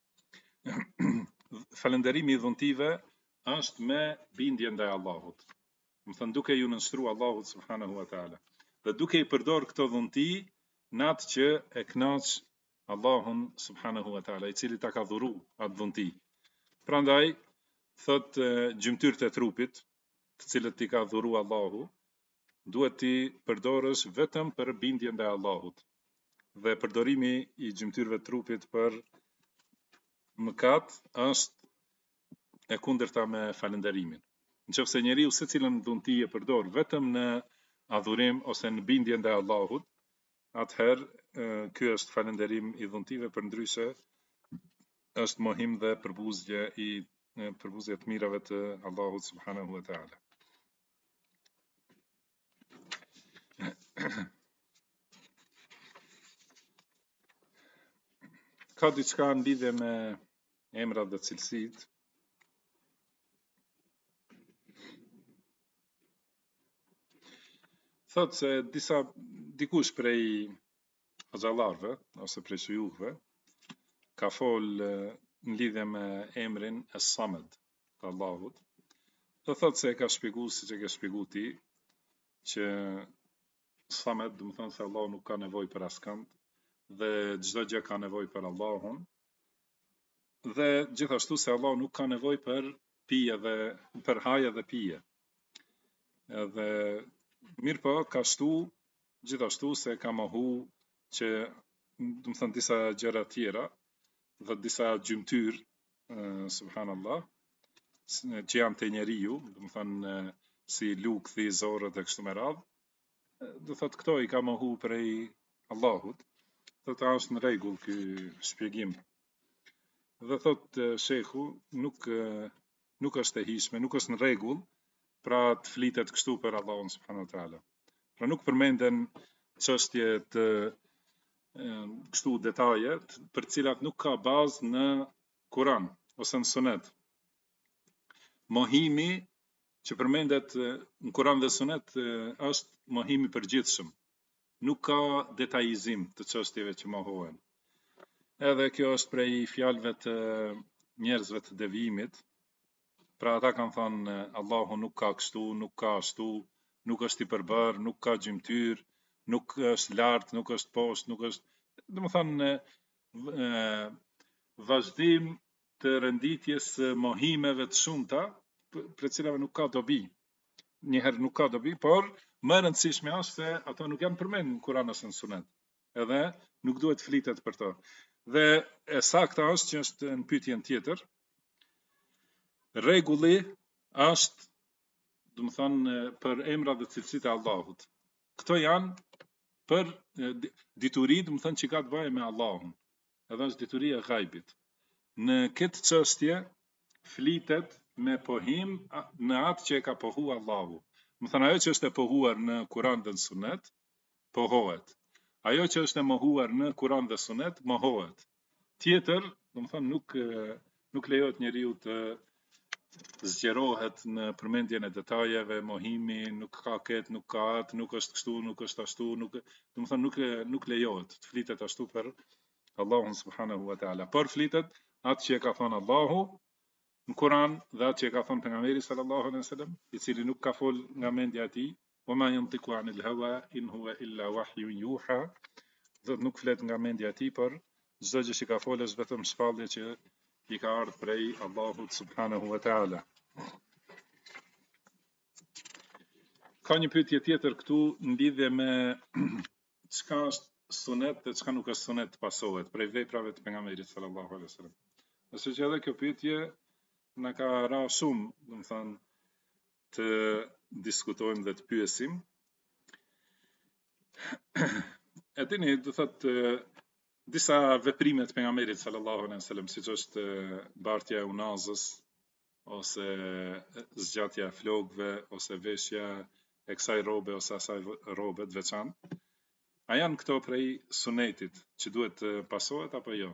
falënderimi i dhuntive është me bindje ndaj Allahut. Më thënë duke ju nënshtruar Allahut subhanahu wa taala. Dhe duke i përdor këto dhunti në atë që e kënaq Allahun subhanahu wa taala, i cili ta ka dhuru atë dhunti. Prandaj thot gjymtyrët e trupit, të cilët ti ka dhuru Allahu, duhet ti përdorësh vetëm për bindje ndaj Allahut. Dhe përdorimi i gjymtyrëve të trupit për mëkat është e kundërta me falënderimin. Nëse njeriu secilën dhunti e përdor vetëm në adhurim ose në bindje ndaj Allahut, atëherë ky është falënderim i dhuntive, përndryshe është mohim dhe përbuzje të mirave të Allahut subhanahu wa taala. Ka diçka në lidhje me emrat dhe cilësitë. Thot se dikush prej xhallarëve ose prej shujukëve ka fol në lidhje me emrin Es-Samed të Allahut. Do thotë se e ka shpjeguar siç e ke shpjeguar ti që Samed do të thonë se Allahu nuk ka nevojë për askënd dhe çdo gjë ka nevojë për Allahun dhe gjithashtu se Allahu nuk ka nevojë për pije dhe për haje dhe pije. Edhe mirë po ka shtu gjithashtu se ka mohu që do të thonë disa gjëra tjera dhe disa gjymtyr subhanallah që janë të njeriu, do të thonë si lukthi, zorët e kështu me radhë. Do thotë këto i ka mohu prej Allahut. Thotë është në rregull ky shpjegim. Dhe thotë shehu nuk është e hishme, nuk është në rregull pra të flitet kështu për Allahun subhanahu wa taala. Pra nuk përmenden çështje të kështu detaje për të cilat nuk ka bazë në Kur'an ose në Sunet. Mohimi që përmendet në Kur'an dhe Sunet është mohimi përgjithshëm. Nuk ka detajizim të çështjeve që mohohen. Edhe kjo është prej fjalëve të njerëzve të devijimit. Pra ata kanë thënë Allahu nuk ka kështu, nuk ka ashtu, nuk është i përbërë, nuk ka gjymtyr, nuk është lart, nuk është poshtë, nuk është, domethënë vazhdim të renditjes mohimeve të shumta për cilave nuk ka dobi. Njëherë nuk ka dobi, por më e rëndësishme është se ato nuk janë përmendur në Kur'an ose në Sunet. Edhe nuk duhet flitet për to. Dhe e sakta është që është në pyetjen tjetër. Rregulli është, do të thonë, për emrat dhe cilësitë e Allahut. Këto janë për dituri, do të thonë që ka të bëjë me Allahun. Edhe është dituria e ghaibit. Në këtë çështje flitet me pohim në atë që e ka pohu Allahu. Më thënë ajo që është e pohuar në Kur'an dhe në Sunet, pohohet. Ajo që është e mohuar në Kur'an dhe Sunet, mohohet. Tjetër, do të thonë nuk lejohet njeriu të zgjerohet në përmendjen e detajeve, mohimi, nuk ka këtë, nuk ka atë, nuk është kështu, nuk është ashtu, do të thonë nuk lejohet të flitet ashtu për Allahun subhanahu wa taala. Por flitet atë që e ka thënë Allahu në Kur'an dhe atë që e ka thënë pejgamberi sallallahu alaihi wasallam, i cili nuk ka fol nga mendja e tij, wa ma yantiqu anil hawa in huwa illa wahyun yuha. Dhe nuk flet nga mendja e tij, por çdo gjë që ka folë është vetëm shpallje që i ka ardhur prej Allahut subhanahu wa taala. Ka një pyetje tjetër këtu në lidhje me çka është sunet dhe çka nuk është sunet të pasohet prej veprave të pejgamberit sallallahu alaihi wasallam. Nëse që edhe kjo pyetje na ka ra shumë, do të thonë, të diskutojmë dhe të pyesim. E dini, do thotë disa veprime të pejgamberit sallallahu alaihi wasallam, siç është bartja e unazës ose zgjatja e flokëve ose veshja e kësaj robe ose asaj robe të veçantë, a janë këto prej sunetit që duhet të pasohet apo jo?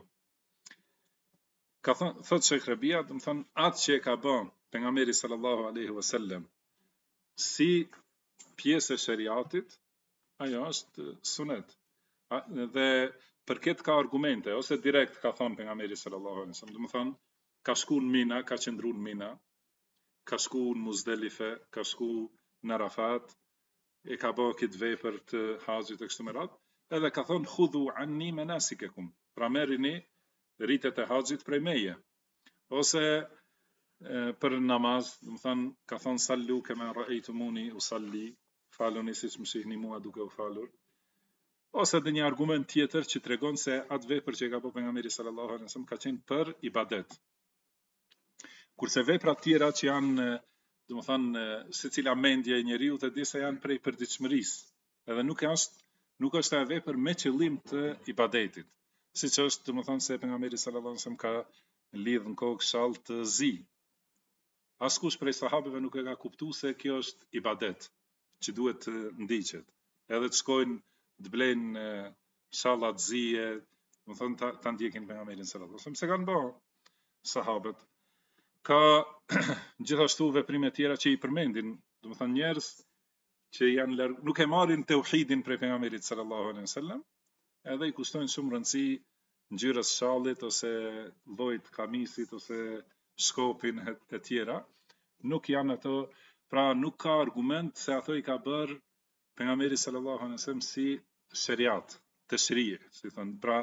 Ka thot Sheikh Rabia, do të thonë atë që e ka bën pejgamberi sallallahu alaihi wasallam si pjesë e shariatit, ajo është sunet. Dhe për këtë ka argumente, ose direkt ka thonë pejgamberi sallallahu alaihi wasallam, do të thonë ka shku në Mina, ka qëndru në Mina, ka shku në Muzdelife, ka shku në Arafat, e ka bërë këtë vepër të haxhit e kështu me radhë, edhe ka thonë khudhu anni manasikekum, pra merrini ritet e haxhit prej meje. Ose për namaz, do të thonë ka thonë sallu kema ra'aytumuni usalli, faluni siç më shihni mua duke u falur. Ose edhe një argument tjetër që tregon se atë vepër që e ka bërë pejgamberi sallallahu alaihi wasallam ka qenë për ibadet. Kurse veprat tjera që janë, do të thonë, secila mendje e njeriu të di se janë prej përditshmërisë, edhe nuk është e vepër me qëllim të ibadetit. Siç është, do të thonë, se pejgamberi sallallahu alaihi wasallam ka lidh në kokë shall të zi. Askush prej sahabeve nuk e ka kuptuar se kjo është ibadet që duhet të ndiqet. Edhe të shkojnë të blejnë shallat zije, do të thonë ta ndjekin pejgamberin sallallahu alaihi wasallam, se kanë bërë sahabët. Ka gjithashtu veprime tjera që i përmendin, do të thonë njerëz që janë nuk e marrin tauhidin prej pejgamberit sallallahu alaihi wasallam, edhe i kushtojnë shumë rëndësi ngjyrës shallit ose llojit kamisit ose shkopin e tjera, nuk janë ato, pra nuk ka argument se ato i ka bërë pejgamberi sallallahu alaihi wasallam si shariat, të shërije, si thon, pra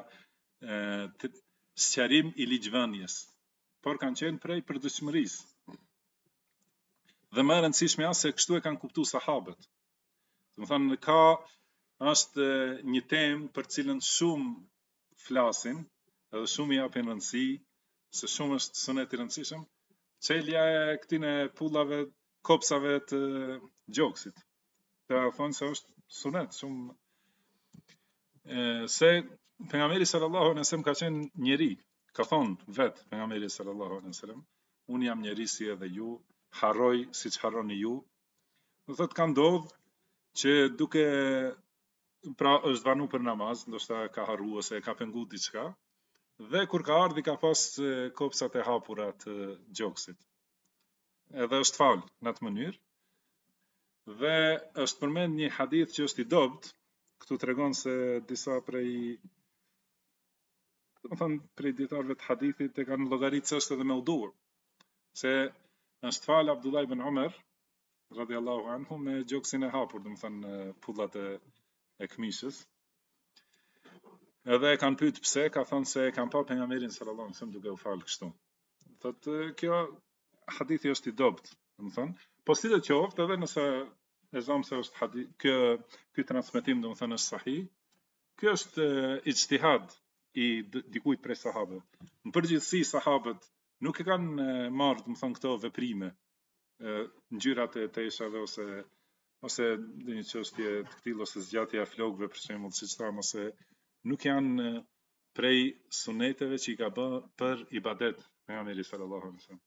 sqarim i ligjvënies, por kanë qenë prej përditshmërisë. Dhe më e rëndësishme është se kështu e kanë kuptuar sahabët. Do të thonë është një temë për cilën shumë flasin, edhe shumë i japin rëndësi, se shumë është sunet i rëndësishëm, çelja e këtine pullave, kopsave të gjoksit. Të thonë se është sunet shumë, se pejgamberi sallallahu alaihi wasallam ka qenë njeri, ka thonë vetë pejgamberi sallallahu alaihi wasallam, unë jam njeri si edhe ju, harroj siç harroni ju. Do thotë ka ndodhur që duke, pra është vanu për namaz, ndoshta ka harru ose ka pengu diçka, dhe kur ka ardhi ka pas kopsat e hapura të gjoksit. Edhe është fal në atë mënyrë. Dhe është përmend një hadith që është i dobët, këtu tregon se disa prej, do të thonë prej dietarëve të hadithit e kanë llogaritë se është edhe me udhur, se është fal Abdullah ibn Umar radiallahu anhu me gjoksin e hapur, do të thonë pullat e këmishës. Edhe e kanë pyet pse, ka thënë se kanë pa pejgamberin sallallahu alaihi wasallam duke u fal kështu. Thotë kjo hadithi është i dobët, do të thonë, po si të qoftë, edhe nëse e zëm se është hadith, ky transmetim do të thonë është sahih, ky është ijtihad i dikujt prej sahabëve. Në përgjithësi sahabët nuk e kanë marrë, do të thonë, këto veprime, ngjyrat e teshave ose një çështje të tillë, ose zgjatja e flokëve për shembull, siç thamë, ose nuk janë prej suneteve që i ka bë për ibadet pejgamberi sallallahu alaihi wasallam.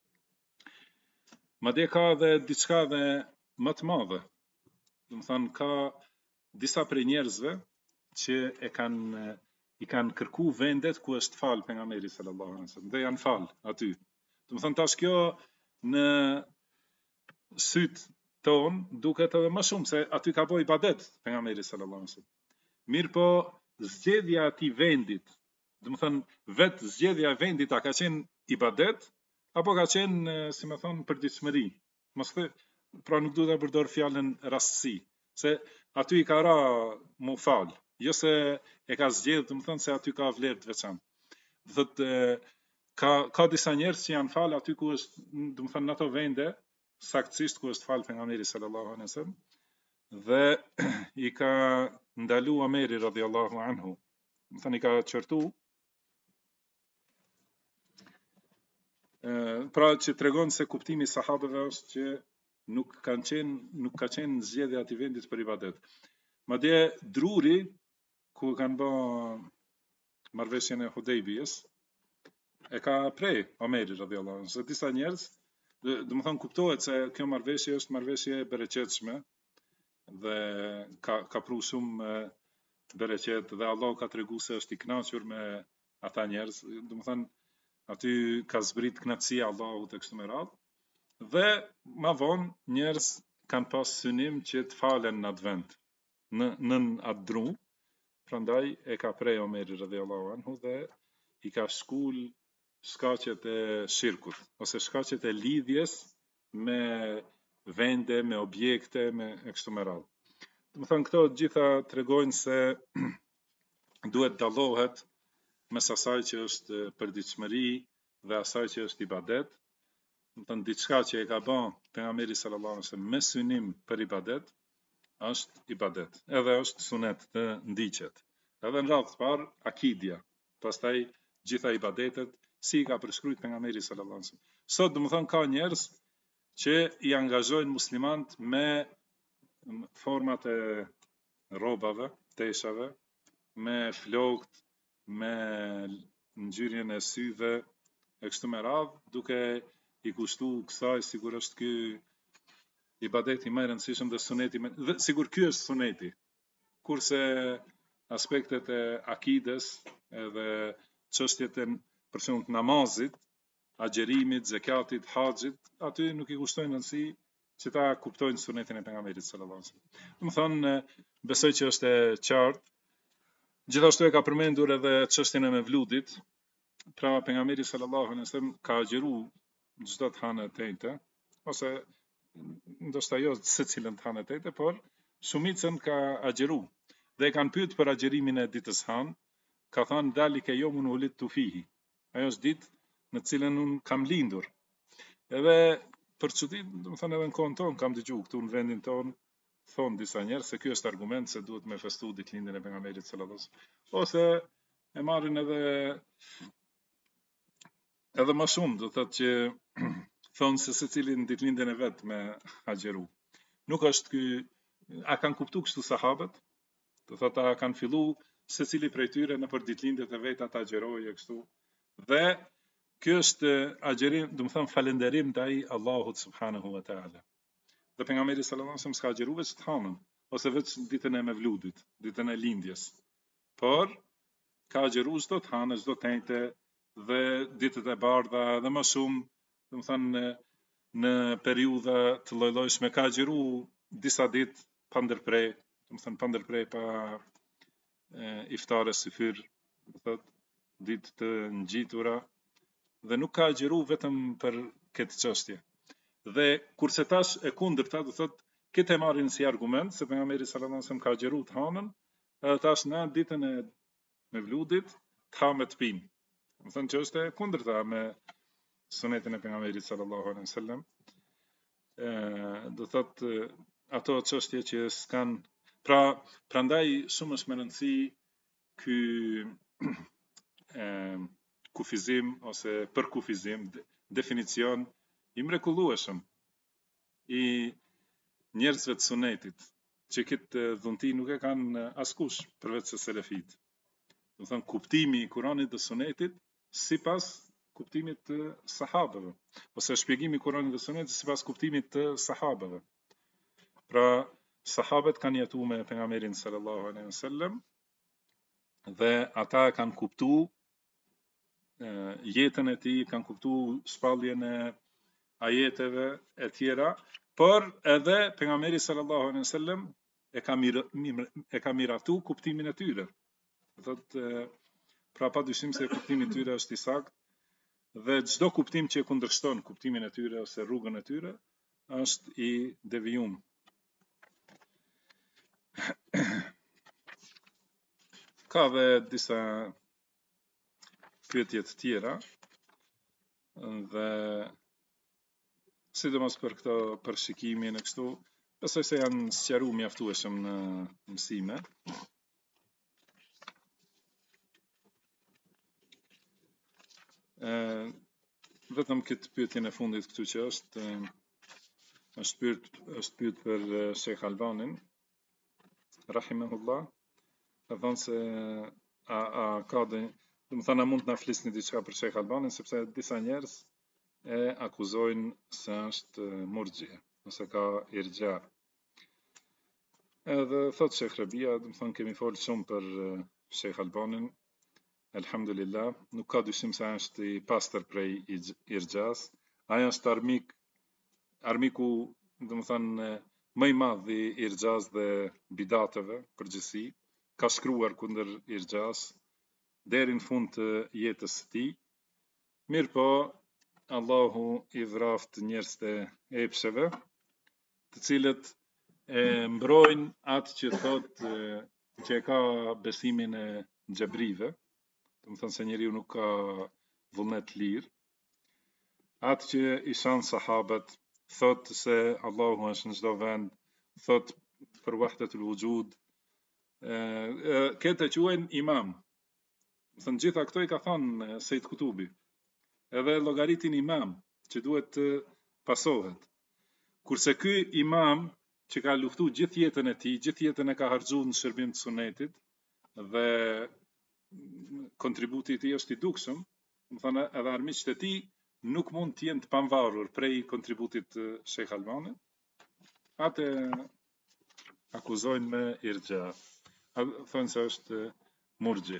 Madje ka edhe diçka dhe më të madhe. Do të thonë ka disa prej njerëzve që i kanë kërku vendet ku është fal pejgamberi sallallahu alaihi wasallam, dhe janë fal aty. Do të thonë tash kjo në syt ton duket edhe më shumë se aty ka bëj ibadet pejgamberi sallallahu alaihi wasallam. Mirë po zgjedhja e atij vendit, do të thonë vetë zgjedhja e vendit a ka qenë ibadet apo ka qenë, si më thon, përditshmëri. Mos the, pra nuk duhet ta përdor fjalën rastësi, se aty i ka ra mu fal, jo se e ka zgjedhur, do të thonë se aty ka vlerë të veçantë. Do thotë ka disa njerëz që janë fal aty ku është, do të thonë në ato vende saktësisht ku është fal pejgamberi sallallahu alaihi wasallam, dhe i ka ndalu Omeri radiallahu anhu, do të thonë i ka qortu, pra që tregon se kuptimi i sahabëve është që nuk ka qenë zgjedhja e atij vendit për ibadet. Madje Druri, ku kanë bë marrëveshjen e Hudejbijës, e ka prej Omeri radiallahu anhu, se disa njerëz, do të thonë kuptohet se kjo marrëveshje është marrëveshje e bereqetshme dhe ka pru shumë bereqet, dhe Allah ka tregu se është i kënaqur me ata njerëz, do të thonë aty ka zbrit kënaqësia Allahut e kështu me radhë, dhe ma vonë njerëz kanë pas synim që të falen në atë vend, nën atë dru, prandaj e ka prej Omeri radhiyallahu anhu dhe i ka shkul shkaqet e shirkut, ose shkaqet e lidhjes me vende, me objekte, me e kështu me radhë. Do të thonë këto gjitha tregojnë se duhet dallohet mes asaj që është përditshmëri dhe asaj që është ibadet. Do të thonë diçka që e ka bën pejgamberi sallallahu alaihi wasallam me synim për ibadet, është ibadet, edhe është sunet të ndiqet. Edhe në radhë të parë akidja, pastaj gjitha ibadetet si i ka përshkruajtur pejgamberi sallallahu alaihi wasallam. Sot do të thonë ka njerëz që i angazhojnë muslimanët me format e rrobave, teshave, me flokët, me ngjyrjen e syve e kështu me radhë, duke i kushtu kësaj sigurisht ky ibadeti më i rëndësishëm dhe suneti dhe sigur ky është suneti, kurse aspektet e akides edhe çështjet e për shembull namazit, agjerimit, zakatit, haxhit, aty nuk i kushtojnë rëndësi që ta kuptojnë sunetin e pejgamberit sallallahu alaihi wasallam. Do të thonë, besoj që është e qartë. Gjithashtu e ka përmendur edhe çështjen e mevludit. Pra pejgamberi sallallahu alaihi wasallam ka agjëru çdo të hanë të tejte, ose ndoshta jo secilën të hanë të tejte, por shumicën ka agjëru. Dhe e kanë pyet për agjërimin e ditës hanë, ka thënë dalike yomun ulidtu fihi. Ajo është ditë në cilën unë kam lindur. Edhe për çudi, do të thënë edhe në kohën tonë kam dëgjuar këtu në vendin tonë, thonë disa njerëz se ky është argument se duhet me festu ditëlindjen e pejgamberit sallallahu alaihi wasallam. Ose e marrin edhe më shumë, do thotë që thonë se secili në ditëlindjen e vet me agjeru. Nuk është ky, a kanë kuptuar kështu sahabët? Do thotë a kanë fillu secili prej tyre në për ditëlindjet e veta ta agjerojë kështu. Dhe ky është agjerim, do të thonë falënderim ndaj Allahut subhanahu wa taala. Dhe pejgamberi sallallahu alaihi wasallam s'ka agjeruar vetë të hanën, ose vetë ditën e mevludit, ditën e lindjes. Por ka agjeruar çdo të hanë, çdo tente dhe ditët e bardha dhe më shumë, do të thonë në periudha të lloj-llojshme ka agjeruar disa ditë pa ndërprej, do të thonë pa ndërprej, pa iftare syfyr, do thotë ditë të ngjitura, dhe nuk ka agjeruar vetëm për këtë çështje. Dhe kurse tash e kundërta, do thotë këtë e marrin si argument se pejgamberi sallallahu alaihi wasallam ka agjeruar të hanën, edhe tash në ditën e mevludit të ha me të pinë. Do thonë që është e kundërta me sunetin e pejgamberit sallallahu alaihi wasallam. Do thotë ato çështje që s'kan, prandaj shumë është më rëndësi ky kufizim ose përkufizim, definicion i mrekullueshëm i njerëzve të sunetit, që këtë dhunti nuk e kanë askush përveç se selefit. Do thonë kuptimi i Kuranit dhe sunetit sipas kuptimit të sahabëve, ose shpjegimi i Kuranit dhe sunetit sipas kuptimit të sahabëve. Pra sahabët kanë jetuar me pejgamberin sallallahu alaihi wasallam dhe ata kanë kuptuar jetën e tij, kanë kuptuar shpalljen e ajeteve e tjera, por edhe pejgamberi sallallahu alaihi wasallam e ka miratu kuptimin e tyre. Thotë, pra padyshim se kuptimi i tyre është i saktë dhe çdo kuptim që e kundërshton kuptimin e tyre ose rrugën e tyre është i devijum. Ka dhe disa pyetje të tjera dhe sidomos për këto përshikimin e kështu, besoj se janë sqaruar mjaftueshëm në mësime. Vetëm këtë pyetjen e fundit këtu që është pyet për Sheikh Albanin rahimahullah, ka thënë se a ka dhe, do të thënë, mund të na flisni diçka për Sheikh Albanin, sepse disa njerëz e akuzojnë se është murxhie ose ka irgja. Edhe thot Sheikh Rabia, do të thënë kemi folë shumë për Sheikh Albanin. Elhamdulillah, nuk ka dyshim se është i pastër prej irgjas. Ajo është armiku, do të thënë, më i madh i irgjas dhe bidateve përgjithësi. Ka shkruar kundër irgjas deri në fund të jetës së tij. Mirëpo Allahu i vraft njerëz të epsheve, të cilët e mbrojnë atë që thotë që ka besimin e xhebrive. Do të thënë se njeriu nuk ka vullnet lirë. Atë që i shanë sahabët, thotë se Allahu është në çdo vend, thotë për wahdatul wujud, këtë e quajnë imam. Do të thënë gjitha këto i ka thënë Sejt Kutubi. Edhe llogaritin imam që duhet të pasohet. Kurse ky imam që ka luftuar gjithë jetën e tij, gjithë jetën e ka harxuar në shërbim të sunetit dhe kontributi i tij është i dukshëm, do të thënë edhe armiqtë e tij nuk mund të jenë të pavarur prej kontributit të Sheikh Albanit, atë akuzojnë me irgja. Thonë se është murxhi.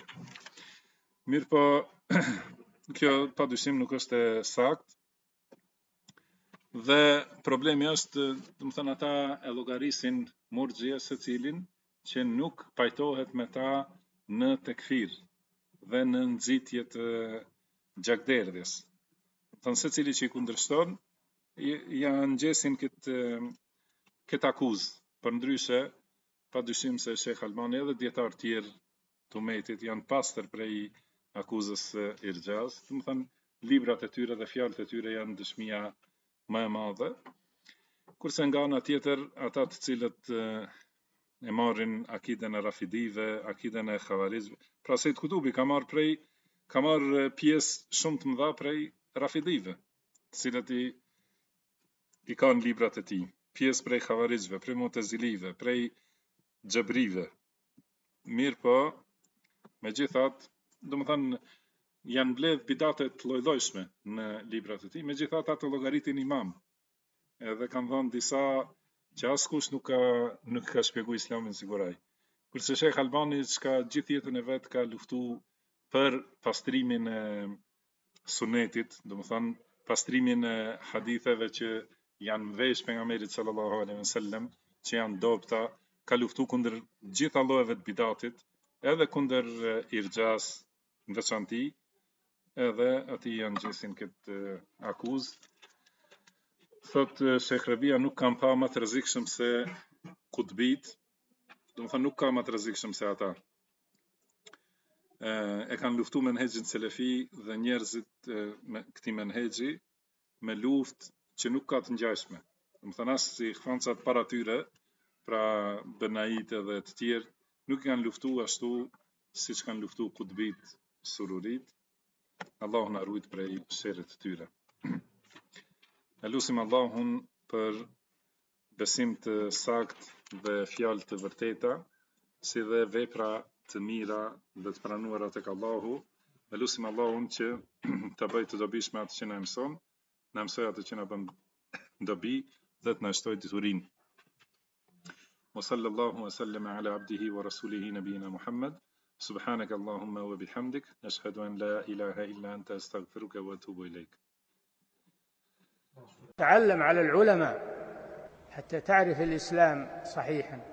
Mirëpo kjo padyshim nuk është e saktë. Dhe problemi është, do të thënë, ata e llogarisin murxhia secilin që nuk pajtohet me ta në tekfir dhe në nxitje të gjakderdhjes. Do të thënë secili që i kundërshton ja ngjesin këtë akuzë. Përndryshe, padyshim se Sheh Albani edhe dietar tjerë të umetit janë pastër prej akuzës irxhas, do të thënë librat e tyre dhe fjalët e tyre janë dëshmia më e madhe, kurse nga ana tjetër ata të cilët e marrin akiden e rafidive, akiden e xhavarizve. Pra Sejt Kutubi ka marrë pjesë shumë të mëdha prej rafidive, të cilët i kanë librat e tij, pjesë prej xhavarizve, prej mutezilive, prej xhebrive. Mirë po, megjithatë, domethënë janë mbledh bidate të lloj-llojshme në librat e tij, megjithatë ato llogaritin imam. Edhe kanë thënë disa që askush nuk ka shpjeguar Islamin sigurai. Kurse Sheh Albani çka gjithë jetën e vet ka luftuar për pastrimin e sunetit, domethënë pastrimin e haditheve që janë vesh pejgamberit sallallahu alaihi wasallam, që janë dobta, ka luftuar kundër gjitha llojeve të bidatit, edhe kundër irxhas në veçanti, edhe atij janë gjesin këtë akuzë. Thot Sheh Rabia nuk kam pa më të rrezikshëm se kutbit, do të thënë nuk ka më të rrezikshëm se ata. E kanë luftuar menhexhin selefi dhe njerëzit me këtij menhexhi me luftë që nuk ka të ngjashme. Do të thënë as si ikhwancat para tyre, pra Benait edhe të tjerë, nuk kanë luftuar ashtu siç kanë luftuar kutbit sururit. Allahu na ruaj prej sherrit të tyre. E lutim Allahun për besim të sakt dhe fjalë të vërteta, si dhe vepra të mira dhe të pranuara tek Allahu. E lutim Allahun që të bëjë të dobishme atë që na mëson, na mësoj atë që na bën dobi dhe të na shtojë diturinë. Wa sallallahu wa sallama ala abdihi wa rasulihi nabiyina Muhammad. Subhanaka Allahumma wa bihamdik, ashhadu an la ilaha illa anta astaghfiruka wa atubu ilayk. تعلم على العلماء حتى تعرف الإسلام صحيحا.